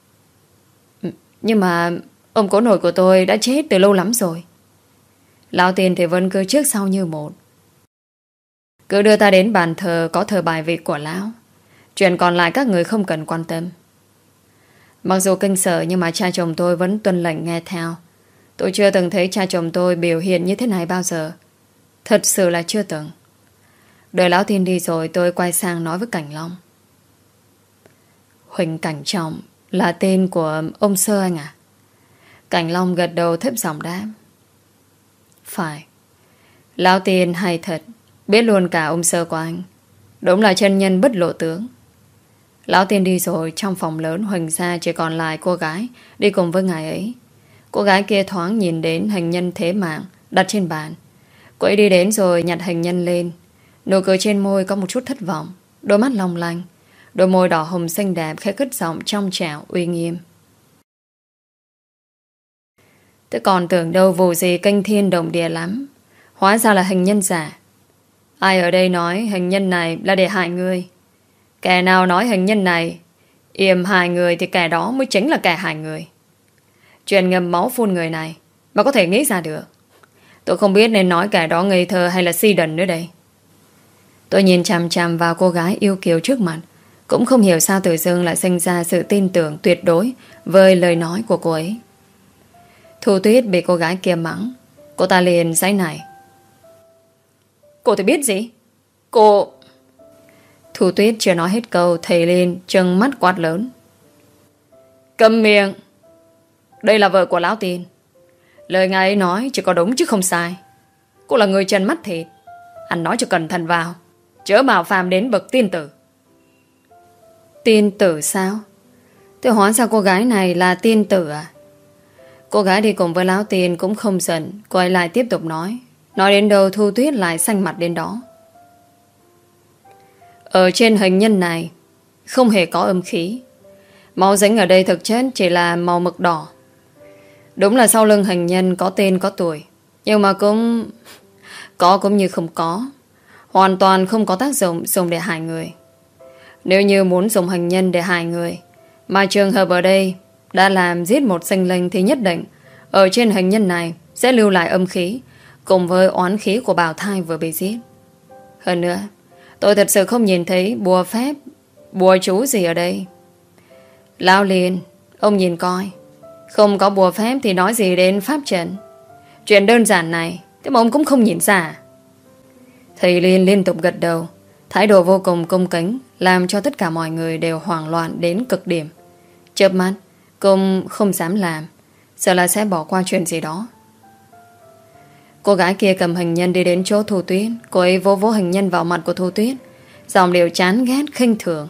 A: Nhưng mà ông cố nội của tôi đã chết từ lâu lắm rồi. Lão Tiên thì vẫn cứ trước sau như một. Cứ đưa ta đến bàn thờ có thờ bài vị của Lão. Chuyện còn lại các người không cần quan tâm. Mặc dù kinh sợ nhưng mà cha chồng tôi vẫn tuân lệnh nghe theo. Tôi chưa từng thấy cha chồng tôi biểu hiện như thế này bao giờ. Thật sự là chưa từng. Đợi Lão Tiên đi rồi tôi quay sang nói với Cảnh Long. Huỳnh Cảnh Trọng là tên của ông Sơ anh à? Cảnh Long gật đầu thấp giọng đáp. Phải. Lão Tiên hay thật, biết luôn cả ông Sơ của anh. Đúng là chân nhân bất lộ tướng. Lão Tiên đi rồi, trong phòng lớn Huỳnh gia chỉ còn lại cô gái đi cùng với ngài ấy. Cô gái kia thoáng nhìn đến hình nhân thế mạng đặt trên bàn. Cô ấy đi đến rồi nhặt hình nhân lên. Nụ cười trên môi có một chút thất vọng, đôi mắt long lanh, đôi môi đỏ hồng xinh đẹp khẽ cất giọng trong trẻo uy nghiêm. Tôi còn tưởng đâu vụ gì kinh thiên động địa lắm, hóa ra là hình nhân giả. Ai ở đây nói hình nhân này là để hại người? Kẻ nào nói hình nhân này yểm hại người thì kẻ đó mới chính là kẻ hại người. Chuyện ngâm máu phun người này mà có thể nghĩ ra được. Tôi không biết nên nói kẻ đó ngây thơ hay là si đần nữa đây. Tôi nhìn chằm chằm vào cô gái yêu kiều trước mặt, cũng không hiểu sao tự dưng lại sinh ra sự tin tưởng tuyệt đối với lời nói của cô ấy. Thu Tuyết bị cô gái kia mắng. Cô ta liền giãy nảy. Cô thì biết gì? Cô... Thu Tuyết chưa nói hết câu, thầy Liên trừng mắt quát lớn. Câm miệng. Đây là vợ của Lão Tiên. Lời ngài ấy nói chỉ có đúng chứ không sai. Cô là người chân mắt thịt. Anh nói cho cẩn thận vào, chớ mạo phạm đến bậc tiên tử. Tiên tử sao? Thế hóa ra cô gái này là tiên tử à? Cô gái đi cùng với Lão Tiên cũng không giận. Cô ấy lại tiếp tục nói. Nói đến đâu Thu Tuyết lại xanh mặt đến đó. Ở trên hình nhân này không hề có âm khí. Máu dính ở đây thực chất chỉ là màu mực đỏ. Đúng là sau lưng hình nhân có tên có tuổi, nhưng mà cũng có cũng như không có. Hoàn toàn không có tác dụng dùng để hại người. Nếu như muốn dùng hình nhân để hại người, mà trường hợp ở đây đã làm giết một sinh linh, thì nhất định ở trên hình nhân này sẽ lưu lại âm khí cùng với oán khí của bào thai vừa bị giết. Hơn nữa, tôi thật sự không nhìn thấy bùa phép, bùa chú gì ở đây. Lão Liên, ông nhìn coi, không có bùa phép thì nói gì đến pháp trận. Chuyện đơn giản này thế mà ông cũng không nhìn ra. Thầy Liên liên tục gật đầu, thái độ vô cùng cung kính, làm cho tất cả mọi người đều hoảng loạn đến cực điểm. Chớp mắt cũng không dám làm, sợ là sẽ bỏ qua chuyện gì đó. Cô gái kia cầm hình nhân đi đến chỗ Thu Tuyết. Cô ấy vỗ vỗ hình nhân vào mặt của Thu Tuyết, giọng điệu chán ghét khinh thường.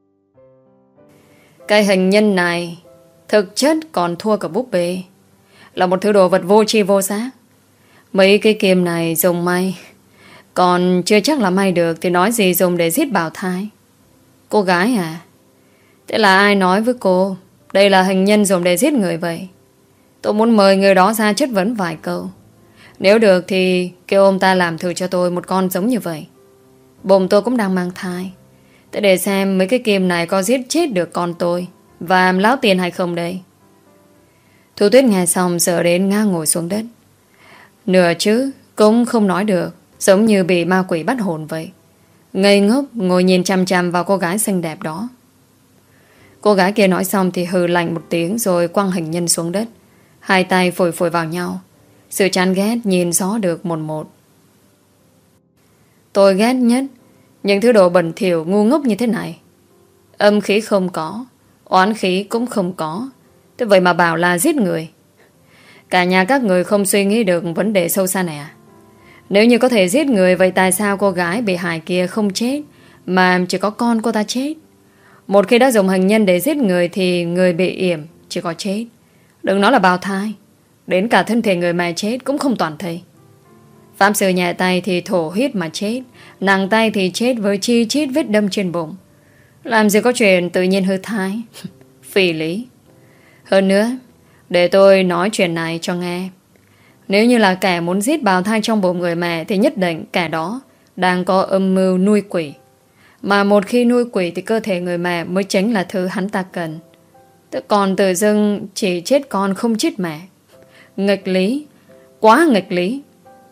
A: Cái hình nhân này thực chất còn thua cả búp bê, là một thứ đồ vật vô tri vô giác. Mấy cái kim này dùng may còn chưa chắc là may được, thì nói gì dùng để giết bào thai. Cô gái à, thế là ai nói với cô đây là hình nhân dùng để giết người vậy? Tôi muốn mời người đó ra chất vấn vài câu. Nếu được thì kêu ông ta làm thử cho tôi một con giống như vậy. Bụng tôi cũng đang mang thai, thế để xem mấy cái kim này có giết chết được con tôi và Lão Tiền hay không đây. Thu Tuyết nghe xong sợ đến ngã ngồi xuống đất. Nửa chứ cũng không nói được, giống như bị ma quỷ bắt hồn vậy. Ngây ngốc ngồi nhìn chằm chằm vào cô gái xinh đẹp đó. Cô gái kia nói xong thì hừ lạnh một tiếng, rồi quăng hình nhân xuống đất, hai tay phủi phủi vào nhau. Sự chán ghét nhìn rõ được một một. Tôi ghét nhất những thứ đồ bẩn thỉu ngu ngốc như thế này. Âm khí không có, oán khí cũng không có, thế vậy mà bảo là giết người. Cả nhà các người không suy nghĩ được vấn đề sâu xa này à? Nếu như có thể giết người, vậy tại sao cô gái bị hại kia không chết mà chỉ có con cô ta chết? Một khi đã dùng hình nhân để giết người thì người bị yểm chỉ có chết, đừng nói là bào thai, đến cả thân thể người mẹ chết cũng không toàn thây. Pháp sư nhẹ tay thì thổ huyết mà chết, nặng tay thì chết với chi chít vết đâm trên bụng. Làm gì có chuyện tự nhiên hư thai. Phỉ lý. Hơn nữa, để tôi nói chuyện này cho nghe. Nếu như là kẻ muốn giết bào thai trong bụng người mẹ, thì nhất định kẻ đó đang có âm mưu nuôi quỷ. Mà một khi nuôi quỷ thì cơ thể người mẹ mới chính là thứ hắn ta cần. Còn tự dưng chỉ chết con không chết mẹ. Nghịch lý, quá nghịch lý.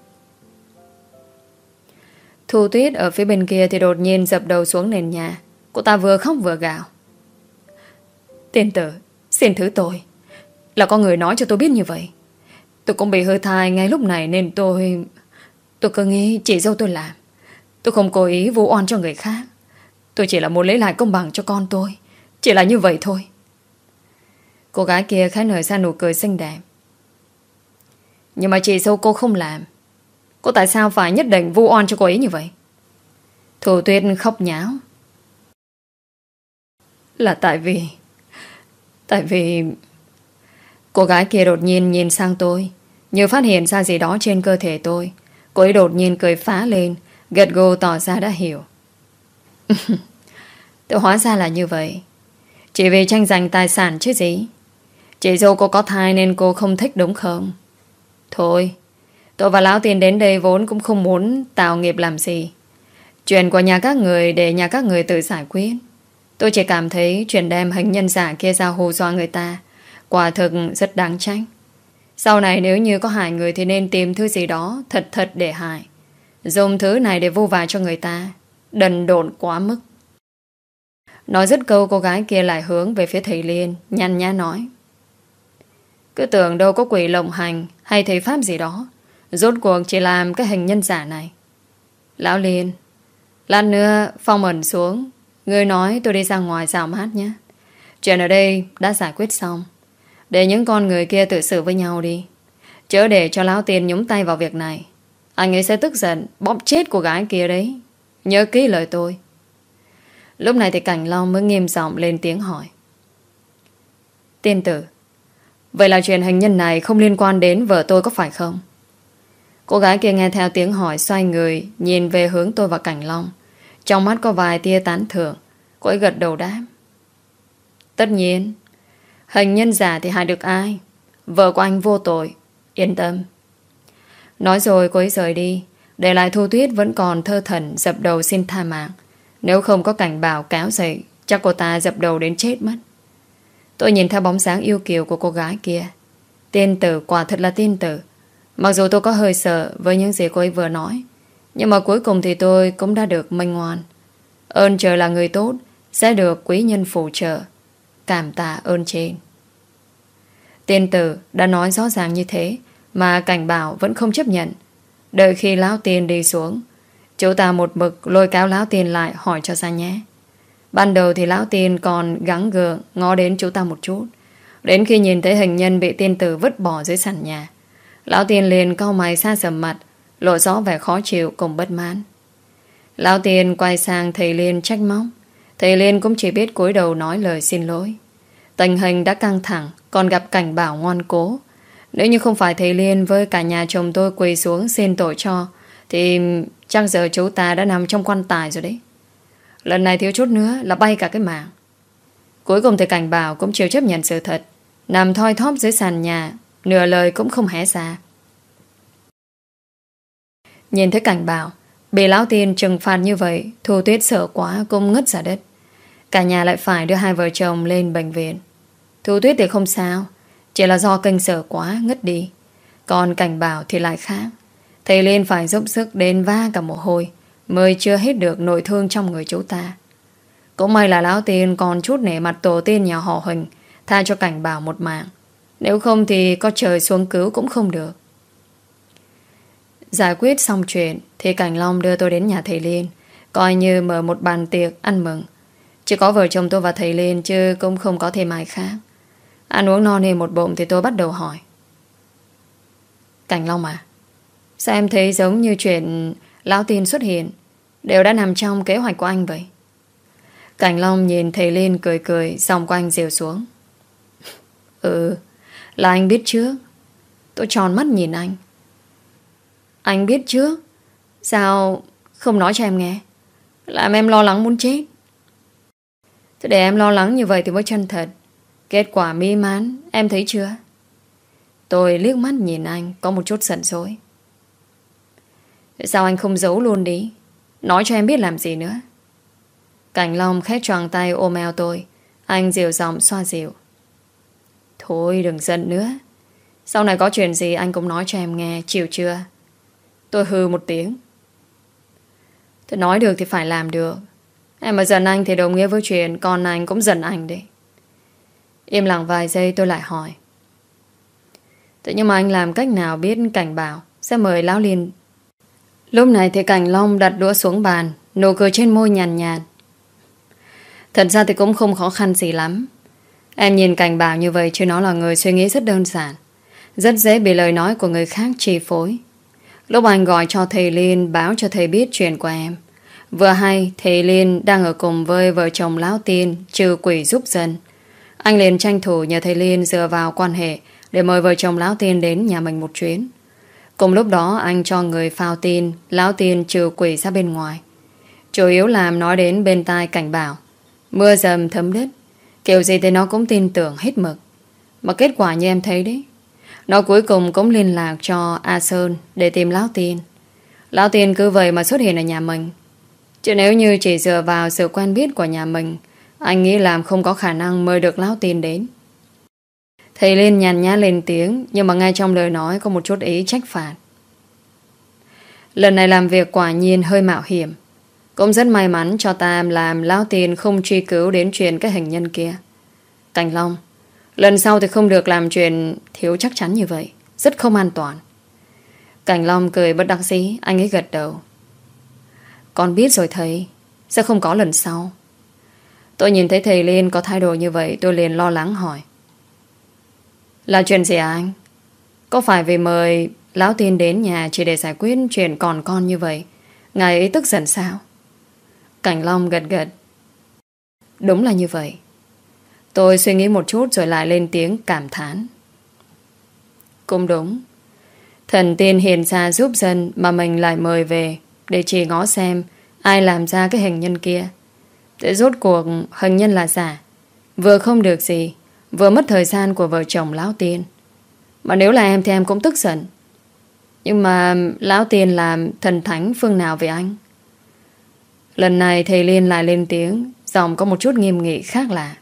A: Thu Tuyết ở phía bên kia thì đột nhiên dập đầu xuống nền nhà. Cô ta vừa khóc vừa gào. Tiên tử, xin thứ tôi, là có người nói cho tôi biết như vậy. Tôi cũng bị hư thai ngay lúc này nên tôi cứ nghĩ chị dâu tôi làm. Tôi không cố ý vu oan cho người khác. Tôi chỉ là muốn lấy lại công bằng cho con tôi. Chỉ là như vậy thôi. Cô gái kia khẽ nở ra nụ cười xinh đẹp. Nhưng mà chị dâu cô không làm. Cô tại sao phải nhất định vu oan cho cô ấy như vậy? Thu Tuyết khóc nháo. Là tại vì cô gái kia đột nhiên nhìn sang tôi, như phát hiện ra gì đó trên cơ thể tôi. Cô ấy đột nhiên cười phá lên, gật gù tỏ ra đã hiểu. Tôi hóa ra là như vậy. Chỉ vì tranh giành tài sản chứ gì. Chị dâu cô có thai nên cô không thích đúng không? Thôi, tôi và Lão Tiền đến đây vốn cũng không muốn tạo nghiệp làm gì. Chuyện của nhà các người để nhà các người tự giải quyết. Tôi chỉ cảm thấy chuyện đem hình nhân giả kia ra hù dọa người ta quả thực rất đáng trách. Sau này nếu như có hại người thì nên tìm thứ gì đó thật để hại. Dùng thứ này để vu vạ cho người ta, đần độn quá mức. Nói dứt câu, cô gái kia lại hướng về phía thầy Liên, nhăn nhá nói. Cứ tưởng đâu có quỷ lộng hành hay thầy pháp gì đó, rốt cuộc chỉ làm cái hình nhân giả này. Lão Liên, lát nữa Phong ẩn xuống, ngươi nói tôi đi ra ngoài dạo mát nhé. Chuyện ở đây đã giải quyết xong, để những con người kia tự xử với nhau đi. Chớ để cho Lão Tiền nhúng tay vào việc này. Anh ấy sẽ tức giận bóp chết cô gái kia đấy. Nhớ kỹ lời tôi. Lúc này thì Cảnh Long mới nghiêm giọng lên tiếng hỏi. Tiên tử, vậy là chuyện hình nhân này không liên quan đến vợ tôi có phải không? Cô gái kia nghe theo tiếng hỏi, xoay người nhìn về hướng tôi và Cảnh Long. Trong mắt có vài tia tán thưởng. Cô ấy gật đầu đáp. Tất nhiên. Hình nhân giả thì hại được ai? Vợ của anh vô tội. Yên tâm. Nói rồi cô ấy rời đi, để lại Thu Tuyết vẫn còn thơ thẩn dập đầu xin tha mạng. Nếu không có Cảnh Bảo kéo dậy, chắc cô ta dập đầu đến chết mất. Tôi nhìn theo bóng dáng yêu kiều của cô gái kia. Tiên tử, quả thật là tiên tử. Mặc dù tôi có hơi sợ với những gì cô ấy vừa nói, nhưng mà cuối cùng thì tôi cũng đã được minh ngoan. Ơn trời là người tốt, sẽ được quý nhân phù trợ. Cảm tạ ơn trên. Tiên tử đã nói rõ ràng như thế mà Cảnh Bảo vẫn không chấp nhận. Đợi khi lão tiên đi xuống, chú ta một mực lôi kéo lão tiên lại hỏi cho ra nhé. Ban đầu thì lão tiên còn gắng gượng ngó đến chú ta một chút. Đến khi nhìn thấy hình nhân bị tiên tử vứt bỏ dưới sàn nhà, lão tiên liền cau mày xa sầm mặt, lộ rõ vẻ khó chịu cùng bất mãn. Lão tiên quay sang thầy Liên trách móc. Thầy Liên cũng chỉ biết cúi đầu nói lời xin lỗi. Tình hình đã căng thẳng, còn gặp Cảnh Bảo ngoan cố. Nếu như không phải thầy Liên với cả nhà chồng tôi quỳ xuống xin tội cho, thì chắc giờ chú ta đã nằm trong quan tài rồi đấy. Lần này thiếu chút nữa là bay cả cái mạng. Cuối cùng thì Cảnh Bảo cũng chịu chấp nhận sự thật, nằm thoi thóp dưới sàn nhà, nửa lời cũng không hé ra. Nhìn thấy Cảnh Bảo bị lão tiên trừng phạt như vậy, Thu Tuyết sợ quá cũng ngất ra đất. Cả nhà lại phải đưa hai vợ chồng lên bệnh viện. Thu Tuyết thì không sao, chỉ là do kinh sợ quá ngất đi. Còn Cảnh Bảo thì lại khác. Thầy Liên phải dốc sức đến vã cả mồ hôi mới chưa hết được nội thương trong người chú ta. Cũng may là lão tiên còn chút nể mặt tổ tiên nhà họ Huỳnh, tha cho Cảnh Bảo một mạng. Nếu không thì có trời xuống cứu cũng không được. Giải quyết xong chuyện thì Cảnh Long đưa tôi đến nhà thầy Liên, coi như mở một bàn tiệc ăn mừng. Chỉ có vợ chồng tôi và thầy Liên, chứ cũng không có thêm ai khác. Ăn uống no nê một bụng thì tôi bắt đầu hỏi. Cảnh Long à, sao em thấy giống như chuyện lão tiên xuất hiện đều đã nằm trong kế hoạch của anh vậy? Cảnh Long nhìn thầy Liên cười cười, giọng của anh dịu xuống. Là anh biết trước. Tôi tròn mắt nhìn anh. Anh biết trước? Sao không nói cho em nghe? Làm em lo lắng muốn chết. Thế để em lo lắng như vậy thì mới chân thật. Kết quả mỹ mãn, em thấy chưa? Tôi liếc mắt nhìn anh, có một chút giận dỗi. Sao anh không giấu luôn đi? Nói cho em biết làm gì nữa. Cảnh Long khét choàng tay ôm eo tôi. Anh dịu giọng xoa dịu. Thôi đừng giận nữa. Sau này có chuyện gì anh cũng nói cho em nghe, chịu chưa? Tôi hừ một tiếng. Tôi nói được thì phải làm được. Em mà giận anh thì đồng nghĩa với chuyện con anh cũng giận anh đấy. Im lặng vài giây tôi lại hỏi. Thế nhưng mà anh làm cách nào biết Cảnh Bảo sẽ mời lão Liên? Lúc này thì Cảnh Long đặt đũa xuống bàn, nụ cười trên môi nhàn nhạt. Thật ra thì cũng không khó khăn gì lắm. Em nhìn Cảnh Bảo như vậy chứ nó là người suy nghĩ rất đơn giản, rất dễ bị lời nói của người khác chi phối. Lúc anh gọi cho thầy Liên báo cho thầy biết chuyện của em, vừa hay thầy Liên đang ở cùng với vợ chồng lão tiên trừ quỷ giúp dân. Anh liền tranh thủ nhờ thầy Liên dựa vào quan hệ để mời vợ chồng lão tiên đến nhà mình một chuyến. Cùng lúc đó anh cho người phao tin lão tiên trừ quỷ ra bên ngoài, chủ yếu làm nói đến bên tai Cảnh Bảo. Mưa dầm thấm đất, kiểu gì thì nó cũng tin tưởng hết mực. Mà kết quả như em thấy đấy, nó cuối cùng cũng liên lạc cho A Sơn để tìm lão tiên. Lão tiên cứ vậy mà xuất hiện ở nhà mình. Chứ nếu như chỉ dựa vào sự quen biết của nhà mình, anh nghĩ làm không có khả năng mời được lão tiên đến. Thầy Liên nhàn nhã lên tiếng, nhưng mà ngay trong lời nói có một chút ý trách phạt. Lần này làm việc quả nhiên hơi mạo hiểm. Cũng rất may mắn cho ta làm lão tiên không truy cứu đến chuyện cái hình nhân kia. Cảnh Long, lần sau thì không được làm chuyện thiếu chắc chắn như vậy, rất không an toàn. Cảnh Long cười bất đắc dĩ, anh ấy gật đầu. Con biết rồi thầy, sẽ không có lần sau. Tôi nhìn thấy thầy Liên có thái độ như vậy, tôi liền lo lắng hỏi. Là chuyện gì à anh? Có phải vì mời lão tiên đến nhà chỉ để giải quyết chuyện còn con như vậy, ngài ấy tức giận sao? Cảnh Long gật gật. Đúng là như vậy. Tôi suy nghĩ một chút rồi lại lên tiếng cảm thán. Cũng đúng. Thần tiên hiền xa giúp dân mà mình lại mời về để chỉ ngó xem ai làm ra cái hình nhân kia. Để rốt cuộc hình nhân là giả, vừa không được gì, vừa mất thời gian của vợ chồng lão tiên. Mà nếu là em thì em cũng tức giận. Nhưng mà lão tiên làm thần thánh phương nào về anh? Lần này thầy Liên lại lên tiếng, giọng có một chút nghiêm nghị khác lạ.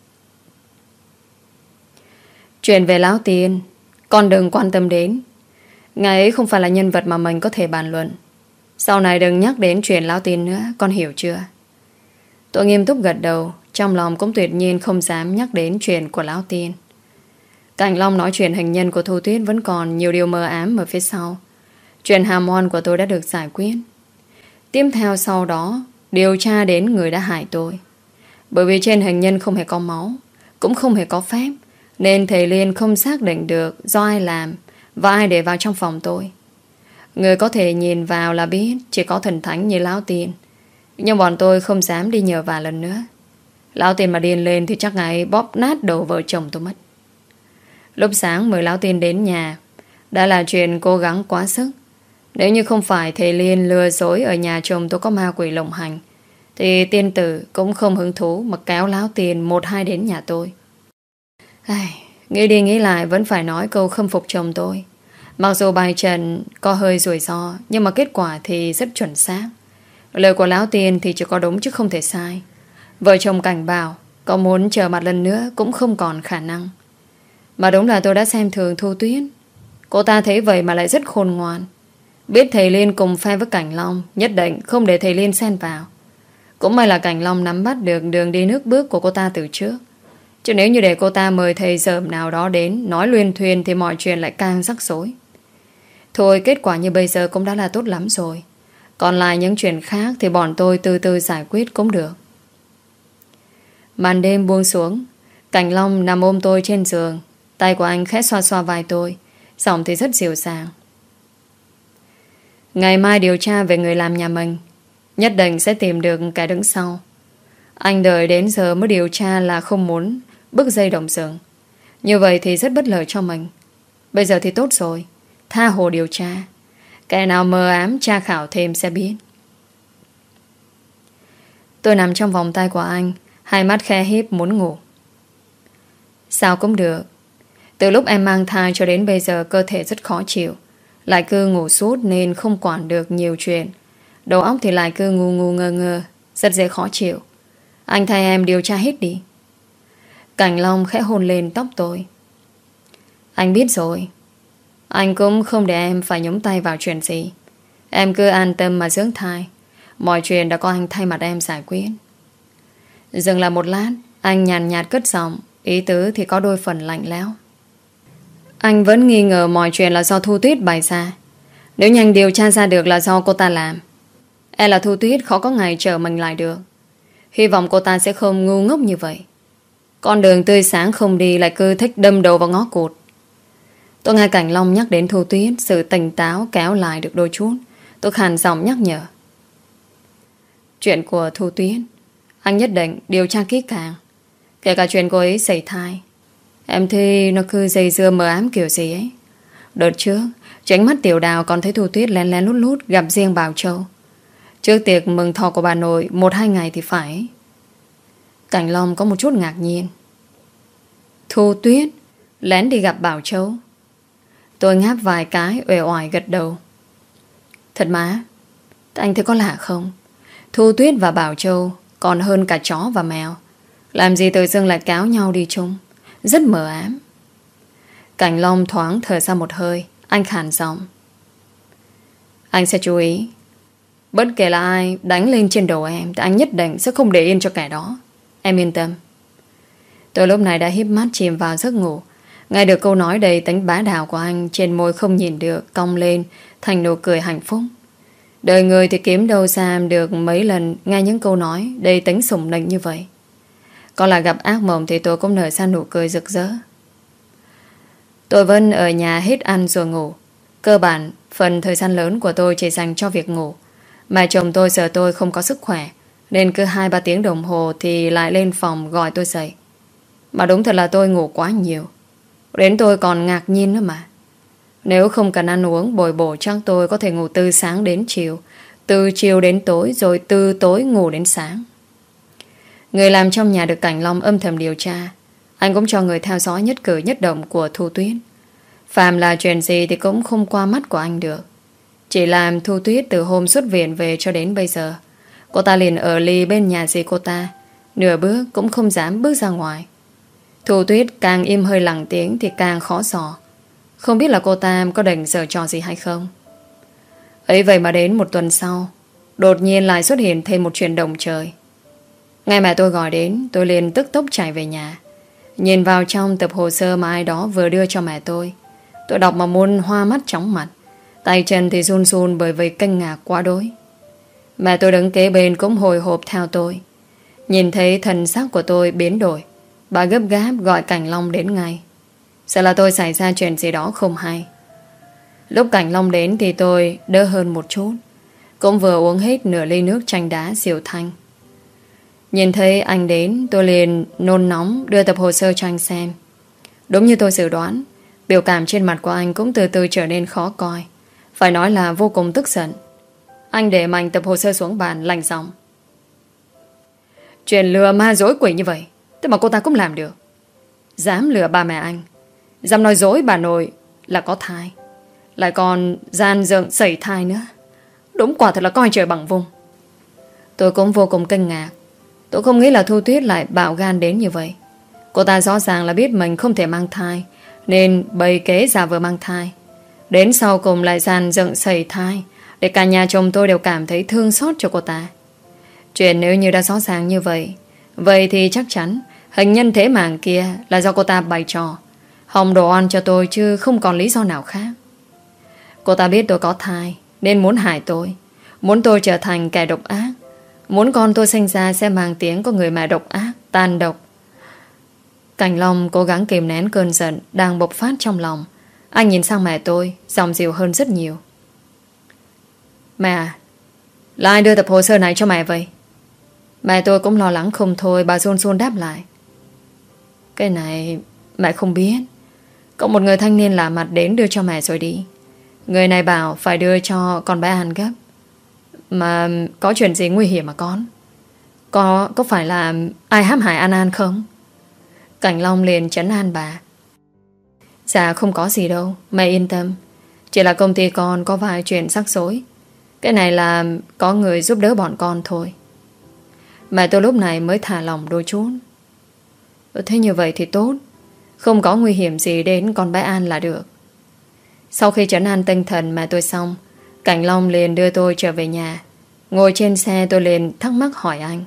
A: Chuyện về lão tiên con đừng quan tâm đến. Ngài ấy không phải là nhân vật mà mình có thể bàn luận. Sau này đừng nhắc đến chuyện lão tiên nữa, con hiểu chưa? Tôi nghiêm túc gật đầu, trong lòng cũng tuyệt nhiên không dám nhắc đến chuyện của lão tiên. Cảnh Long nói chuyện hình nhân của Thu Tuyết vẫn còn nhiều điều mờ ám ở phía sau. Chuyện hàm oan của tôi đã được giải quyết. Tiếp theo sau đó điều tra đến người đã hại tôi. Bởi vì trên hình nhân không hề có máu, cũng không hề có phép, nên thầy Liên không xác định được do ai làm và ai để vào trong phòng tôi. Người có thể nhìn vào là biết chỉ có thần thánh như lão tiên. Nhưng bọn tôi không dám đi nhờ vả lần nữa. Lão tiên mà điên lên thì chắc ngài bóp nát đầu vợ chồng tôi mất. Lúc sáng mời lão tiên đến nhà đã là chuyện cố gắng quá sức. Nếu như không phải thầy Liên lừa dối ở nhà chồng tôi có ma quỷ lộng hành, thì tiên tử cũng không hứng thú mà kéo lão tiên 1-2 đến nhà tôi. Nghĩ đi nghĩ lại vẫn phải nói câu khâm phục chồng tôi. Mặc dù bài trận có hơi rủi ro, nhưng mà kết quả thì rất chuẩn xác. Lời của lão tiên thì chỉ có đúng chứ không thể sai. Vợ chồng cảnh bảo có muốn trở mặt lần nữa cũng không còn khả năng. Mà đúng là tôi đã xem thường Thu Tuyết. Cô ta thấy vậy mà lại rất khôn ngoan. Biết thầy Liên cùng phe với Cảnh Long, nhất định không để thầy Liên xen vào. Cũng may là Cảnh Long nắm bắt được đường đi nước bước của cô ta từ trước. Chứ nếu như để cô ta mời thầy dởm nào đó đến nói luyên thuyên thì mọi chuyện lại càng rắc rối. Thôi kết quả như bây giờ cũng đã là tốt lắm rồi. Còn lại những chuyện khác thì bọn tôi từ từ giải quyết cũng được. Màn đêm buông xuống, Cảnh Long nằm ôm tôi trên giường. Tay của anh khẽ xoa xoa vai tôi, giọng thì rất dịu dàng. Ngày mai điều tra về người làm nhà mình, nhất định sẽ tìm được kẻ đứng sau. Anh đợi đến giờ mới điều tra là không muốn bứt dây động rừng. Như vậy thì rất bất lợi cho mình. Bây giờ thì tốt rồi, tha hồ điều tra. Kẻ nào mờ ám tra khảo thêm sẽ biết. Tôi nằm trong vòng tay của anh, hai mắt khe híp muốn ngủ. Sao cũng được. Từ lúc em mang thai cho đến bây giờ cơ thể rất khó chịu. Lại cứ ngủ suốt nên không quản được nhiều chuyện. Đầu óc thì lại cứ ngu ngu ngơ ngơ, rất dễ khó chịu. Anh thay em điều tra hết đi. Cảnh Long khẽ hôn lên tóc tôi. Anh biết rồi. Anh cũng không để em phải nhúng tay vào chuyện gì. Em cứ an tâm mà dưỡng thai. Mọi chuyện đã có anh thay mặt em giải quyết. Dừng lại một lát, anh nhàn nhạt cất giọng, ý tứ thì có đôi phần lạnh lẽo. Anh vẫn nghi ngờ mọi chuyện là do Thu Tuyết bày ra. Nếu nhanh điều tra ra được là do cô ta làm, e là Thu Tuyết khó có ngày chờ mình lại được. Hy vọng cô ta sẽ không ngu ngốc như vậy. Con đường tươi sáng không đi lại cứ thích đâm đầu vào ngõ cụt. Tôi nghe Cảnh Long nhắc đến Thu Tuyết, sự tỉnh táo kéo lại được đôi chút. Tôi khàn giọng nhắc nhở. Chuyện của Thu Tuyết anh nhất định điều tra kỹ càng. Kể cả chuyện cô ấy sẩy thai. Em thấy nó cứ dây dưa mờ ám kiểu gì ấy. Đợt trước tránh mắt Tiểu Đào còn thấy Thu Tuyết lén lén lút lút gặp riêng Bảo Châu. Trước tiệc mừng thọ của bà nội 1-2 ngày thì phải. Cảnh Long có một chút ngạc nhiên. Thu Tuyết lén đi gặp Bảo Châu? Tôi ngáp vài cái uể oải gật đầu. Thật má, anh thấy có lạ không? Thu Tuyết và Bảo Châu còn hơn cả chó và mèo. Làm gì tự dưng lại cáo nhau đi chung. Rất mờ ám. Cảnh Long thoáng thở ra một hơi. Anh khàn giọng. Anh sẽ chú ý. Bất kể là ai đánh lên trên đầu em thì anh nhất định sẽ không để yên cho kẻ đó. Em yên tâm. Tôi lúc này đã híp mắt chìm vào giấc ngủ. Nghe được câu nói đầy tính bá đạo của anh, trên môi không nhìn được cong lên thành nụ cười hạnh phúc. Đời người thì kiếm đâu ra được mấy lần nghe những câu nói đầy tính sủng nịnh như vậy. Có là gặp ác mộng thì tôi cũng nở ra nụ cười rực rỡ. Tôi vẫn ở nhà hết ăn rồi ngủ. Cơ bản phần thời gian lớn của tôi chỉ dành cho việc ngủ. Mà chồng tôi giờ tôi không có sức khỏe, nên cứ 2-3 tiếng đồng hồ thì lại lên phòng gọi tôi dậy. Mà đúng thật là tôi ngủ quá nhiều. Đến tôi còn ngạc nhiên nữa mà. Nếu không cần ăn uống bồi bổ, chắc tôi có thể ngủ từ sáng đến chiều, từ chiều đến tối, rồi từ tối ngủ đến sáng. Người làm trong nhà được Cảnh Long âm thầm điều tra. Anh cũng cho người theo dõi nhất cử nhất động của Thu Tuyết. Phàm là chuyện gì thì cũng không qua mắt của anh được. Chỉ làm Thu Tuyết từ hôm xuất viện về cho đến bây giờ, cô ta liền ở lì bên nhà dì cô ta, nửa bước cũng không dám bước ra ngoài. Thu Tuyết càng im hơi lặng tiếng thì càng khó dò. Không biết là cô ta có định giở trò gì hay không. Ấy vậy mà đến một tuần sau, đột nhiên lại xuất hiện thêm một chuyện động trời. Ngay mẹ tôi gọi đến, tôi liền tức tốc chạy về nhà. Nhìn vào trong tập hồ sơ mà ai đó vừa đưa cho mẹ tôi đọc mà muốn hoa mắt chóng mặt. Tay chân thì run run bởi vì kinh ngạc quá đối. Mẹ tôi đứng kế bên cũng hồi hộp theo tôi. Nhìn thấy thần sắc của tôi biến đổi, bà gấp gáp gọi Cảnh Long đến ngay. Sợ là tôi xảy ra chuyện gì đó không hay. Lúc Cảnh Long đến thì tôi đỡ hơn một chút, cũng vừa uống hết nửa ly nước chanh đá xỉu thanh. Nhìn thấy anh đến, tôi liền nôn nóng đưa tập hồ sơ cho anh xem. Đúng như tôi dự đoán, biểu cảm trên mặt của anh cũng từ từ trở nên khó coi. Phải nói là vô cùng tức giận. Anh để mạnh tập hồ sơ xuống bàn, lạnh giọng: chuyện lừa ma dối quỷ như vậy, thế mà cô ta cũng làm được. Dám lừa ba mẹ anh, dám nói dối bà nội là có thai, lại còn gian dựng sẩy thai nữa. Đúng quả thật là coi trời bằng vung. Tôi cũng vô cùng kinh ngạc. Tôi không nghĩ là Thu Tuyết lại bạo gan đến như vậy. Cô ta rõ ràng là biết mình không thể mang thai, nên bày kế giả vờ mang thai. Đến sau cùng lại dàn dựng sẩy thai, để cả nhà chồng tôi đều cảm thấy thương xót cho cô ta. Chuyện nếu như đã rõ ràng như vậy, vậy thì chắc chắn hình nhân thế mạng kia là do cô ta bày trò, hòng đồ ăn cho tôi, chứ không còn lý do nào khác. Cô ta biết tôi có thai nên muốn hại tôi, muốn tôi trở thành kẻ độc ác, muốn con tôi sinh ra sẽ mang tiếng có người mẹ độc ác, tàn độc. Cảnh Long cố gắng kìm nén cơn giận đang bộc phát trong lòng. Anh nhìn sang mẹ tôi, giọng dịu hơn rất nhiều: Mẹ à, là ai đưa tập hồ sơ này cho mẹ vậy? Mẹ tôi cũng lo lắng không thôi, bà run run đáp lại: Cái này mẹ không biết. Có một người thanh niên lạ mặt đến đưa cho mẹ rồi đi. Người này bảo phải đưa cho con bé An gấp. Mà có chuyện gì nguy hiểm mà con? Có phải là ai hãm hại An không? Cảnh Long liền trấn an bà: Dạ không có gì đâu, mẹ yên tâm. Chỉ là công ty con có vài chuyện rắc rối. Cái này là có người giúp đỡ bọn con thôi. Mẹ tôi lúc này mới thả lòng đôi chút. Thế như vậy thì tốt, không có nguy hiểm gì đến con bé An là được. Sau khi trấn an tinh thần mẹ tôi xong, Cảnh Long liền đưa tôi trở về nhà. Ngồi trên xe tôi liền thắc mắc hỏi anh: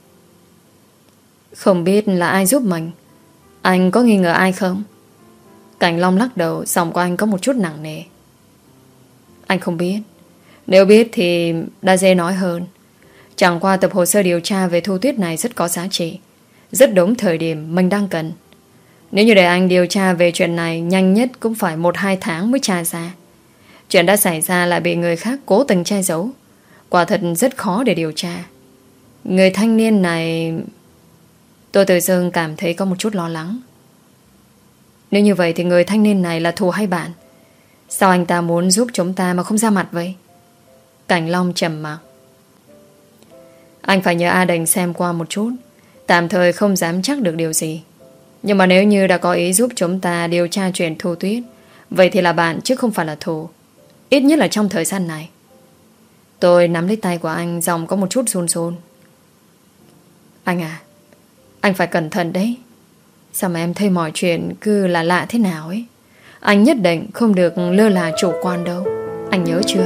A: Không biết là ai giúp mình, anh có nghi ngờ ai không? Cảnh Long lắc đầu, giọng của anh có một chút nặng nề: Anh không biết. Nếu biết thì đã dễ nói hơn. Chẳng qua tập hồ sơ điều tra về Thu Tuyết này rất có giá trị, rất đúng thời điểm mình đang cần. Nếu như để anh điều tra về chuyện này, nhanh nhất cũng phải 1-2 tháng mới tra ra. Chuyện đã xảy ra lại bị người khác cố tình che giấu, quả thật rất khó để điều tra. Người thanh niên này... Tôi tự dưng cảm thấy có một chút lo lắng. Nếu như vậy thì người thanh niên này là thù hay bạn? Sao anh ta muốn giúp chúng ta mà không ra mặt vậy? Cảnh Long trầm mặc: Anh phải nhờ A Đình xem qua một chút. Tạm thời không dám chắc được điều gì, nhưng mà nếu như đã có ý giúp chúng ta điều tra chuyện Thu Tuyết, vậy thì là bạn chứ không phải là thù. Ít nhất là trong thời gian này. Tôi nắm lấy tay của anh, giọng có một chút run run: Anh à, anh phải cẩn thận đấy. Sao mà em thấy mọi chuyện cứ là lạ thế nào ấy. Anh nhất định không được lơ là chủ quan đâu. Anh nhớ chưa?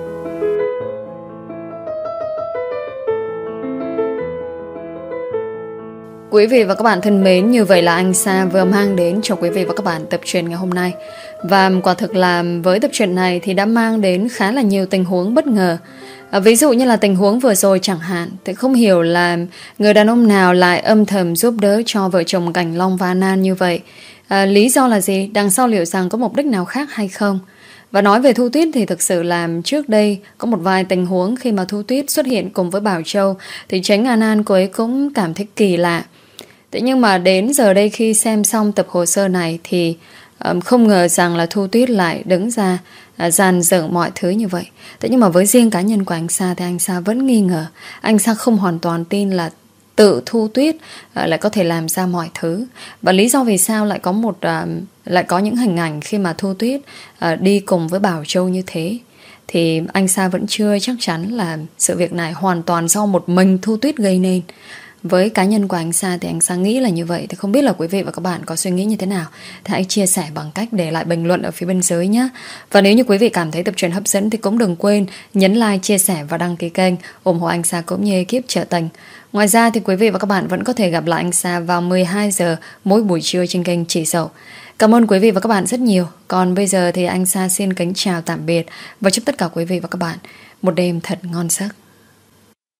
A: Quý vị và các bạn thân mến, như vậy là anh Sa vừa mang đến cho quý vị và các bạn tập truyện ngày hôm nay. Và quả thực là với tập truyện này thì đã mang đến khá là nhiều tình huống bất ngờ. Ví dụ như là tình huống vừa rồi chẳng hạn, thì không hiểu là người đàn ông nào lại âm thầm giúp đỡ cho vợ chồng Cảnh Long và An như vậy. Lý do là gì? Đằng sau liệu rằng có mục đích nào khác hay không? Và nói về Thu Tuyết thì thực sự là trước đây có một vài tình huống khi mà Thu Tuyết xuất hiện cùng với Bảo Châu thì chính An cô ấy cũng cảm thấy kỳ lạ. Thế nhưng mà đến giờ đây khi xem xong tập hồ sơ này thì không ngờ rằng là Thu Tuyết lại đứng ra dàn dựng mọi thứ như vậy. Thế nhưng mà với riêng cá nhân của anh Sa thì anh Sa vẫn nghi ngờ. Anh Sa không hoàn toàn tin là tự Thu Tuyết lại có thể làm ra mọi thứ. Và lý do vì sao lại có những hình ảnh khi mà Thu Tuyết đi cùng với Bảo Châu như thế, thì anh Sa vẫn chưa chắc chắn là sự việc này hoàn toàn do một mình Thu Tuyết gây nên. Với cá nhân của anh Sa thì anh Sa nghĩ là như vậy. Thì không biết là quý vị và các bạn có suy nghĩ như thế nào, thì hãy chia sẻ bằng cách để lại bình luận ở phía bên dưới nhé. Và nếu như quý vị cảm thấy tập truyện hấp dẫn thì cũng đừng quên nhấn like, chia sẻ và đăng ký kênh ủng hộ anh Sa cũng như ekip Trợ Tình. Ngoài ra thì quý vị và các bạn vẫn có thể gặp lại anh Sa vào 12 giờ mỗi buổi trưa trên kênh Chị Dậu. Cảm ơn quý vị và các bạn rất nhiều. Còn bây giờ thì anh Sa xin kính chào tạm biệt và chúc tất cả quý vị và các bạn một đêm thật ngon giấc.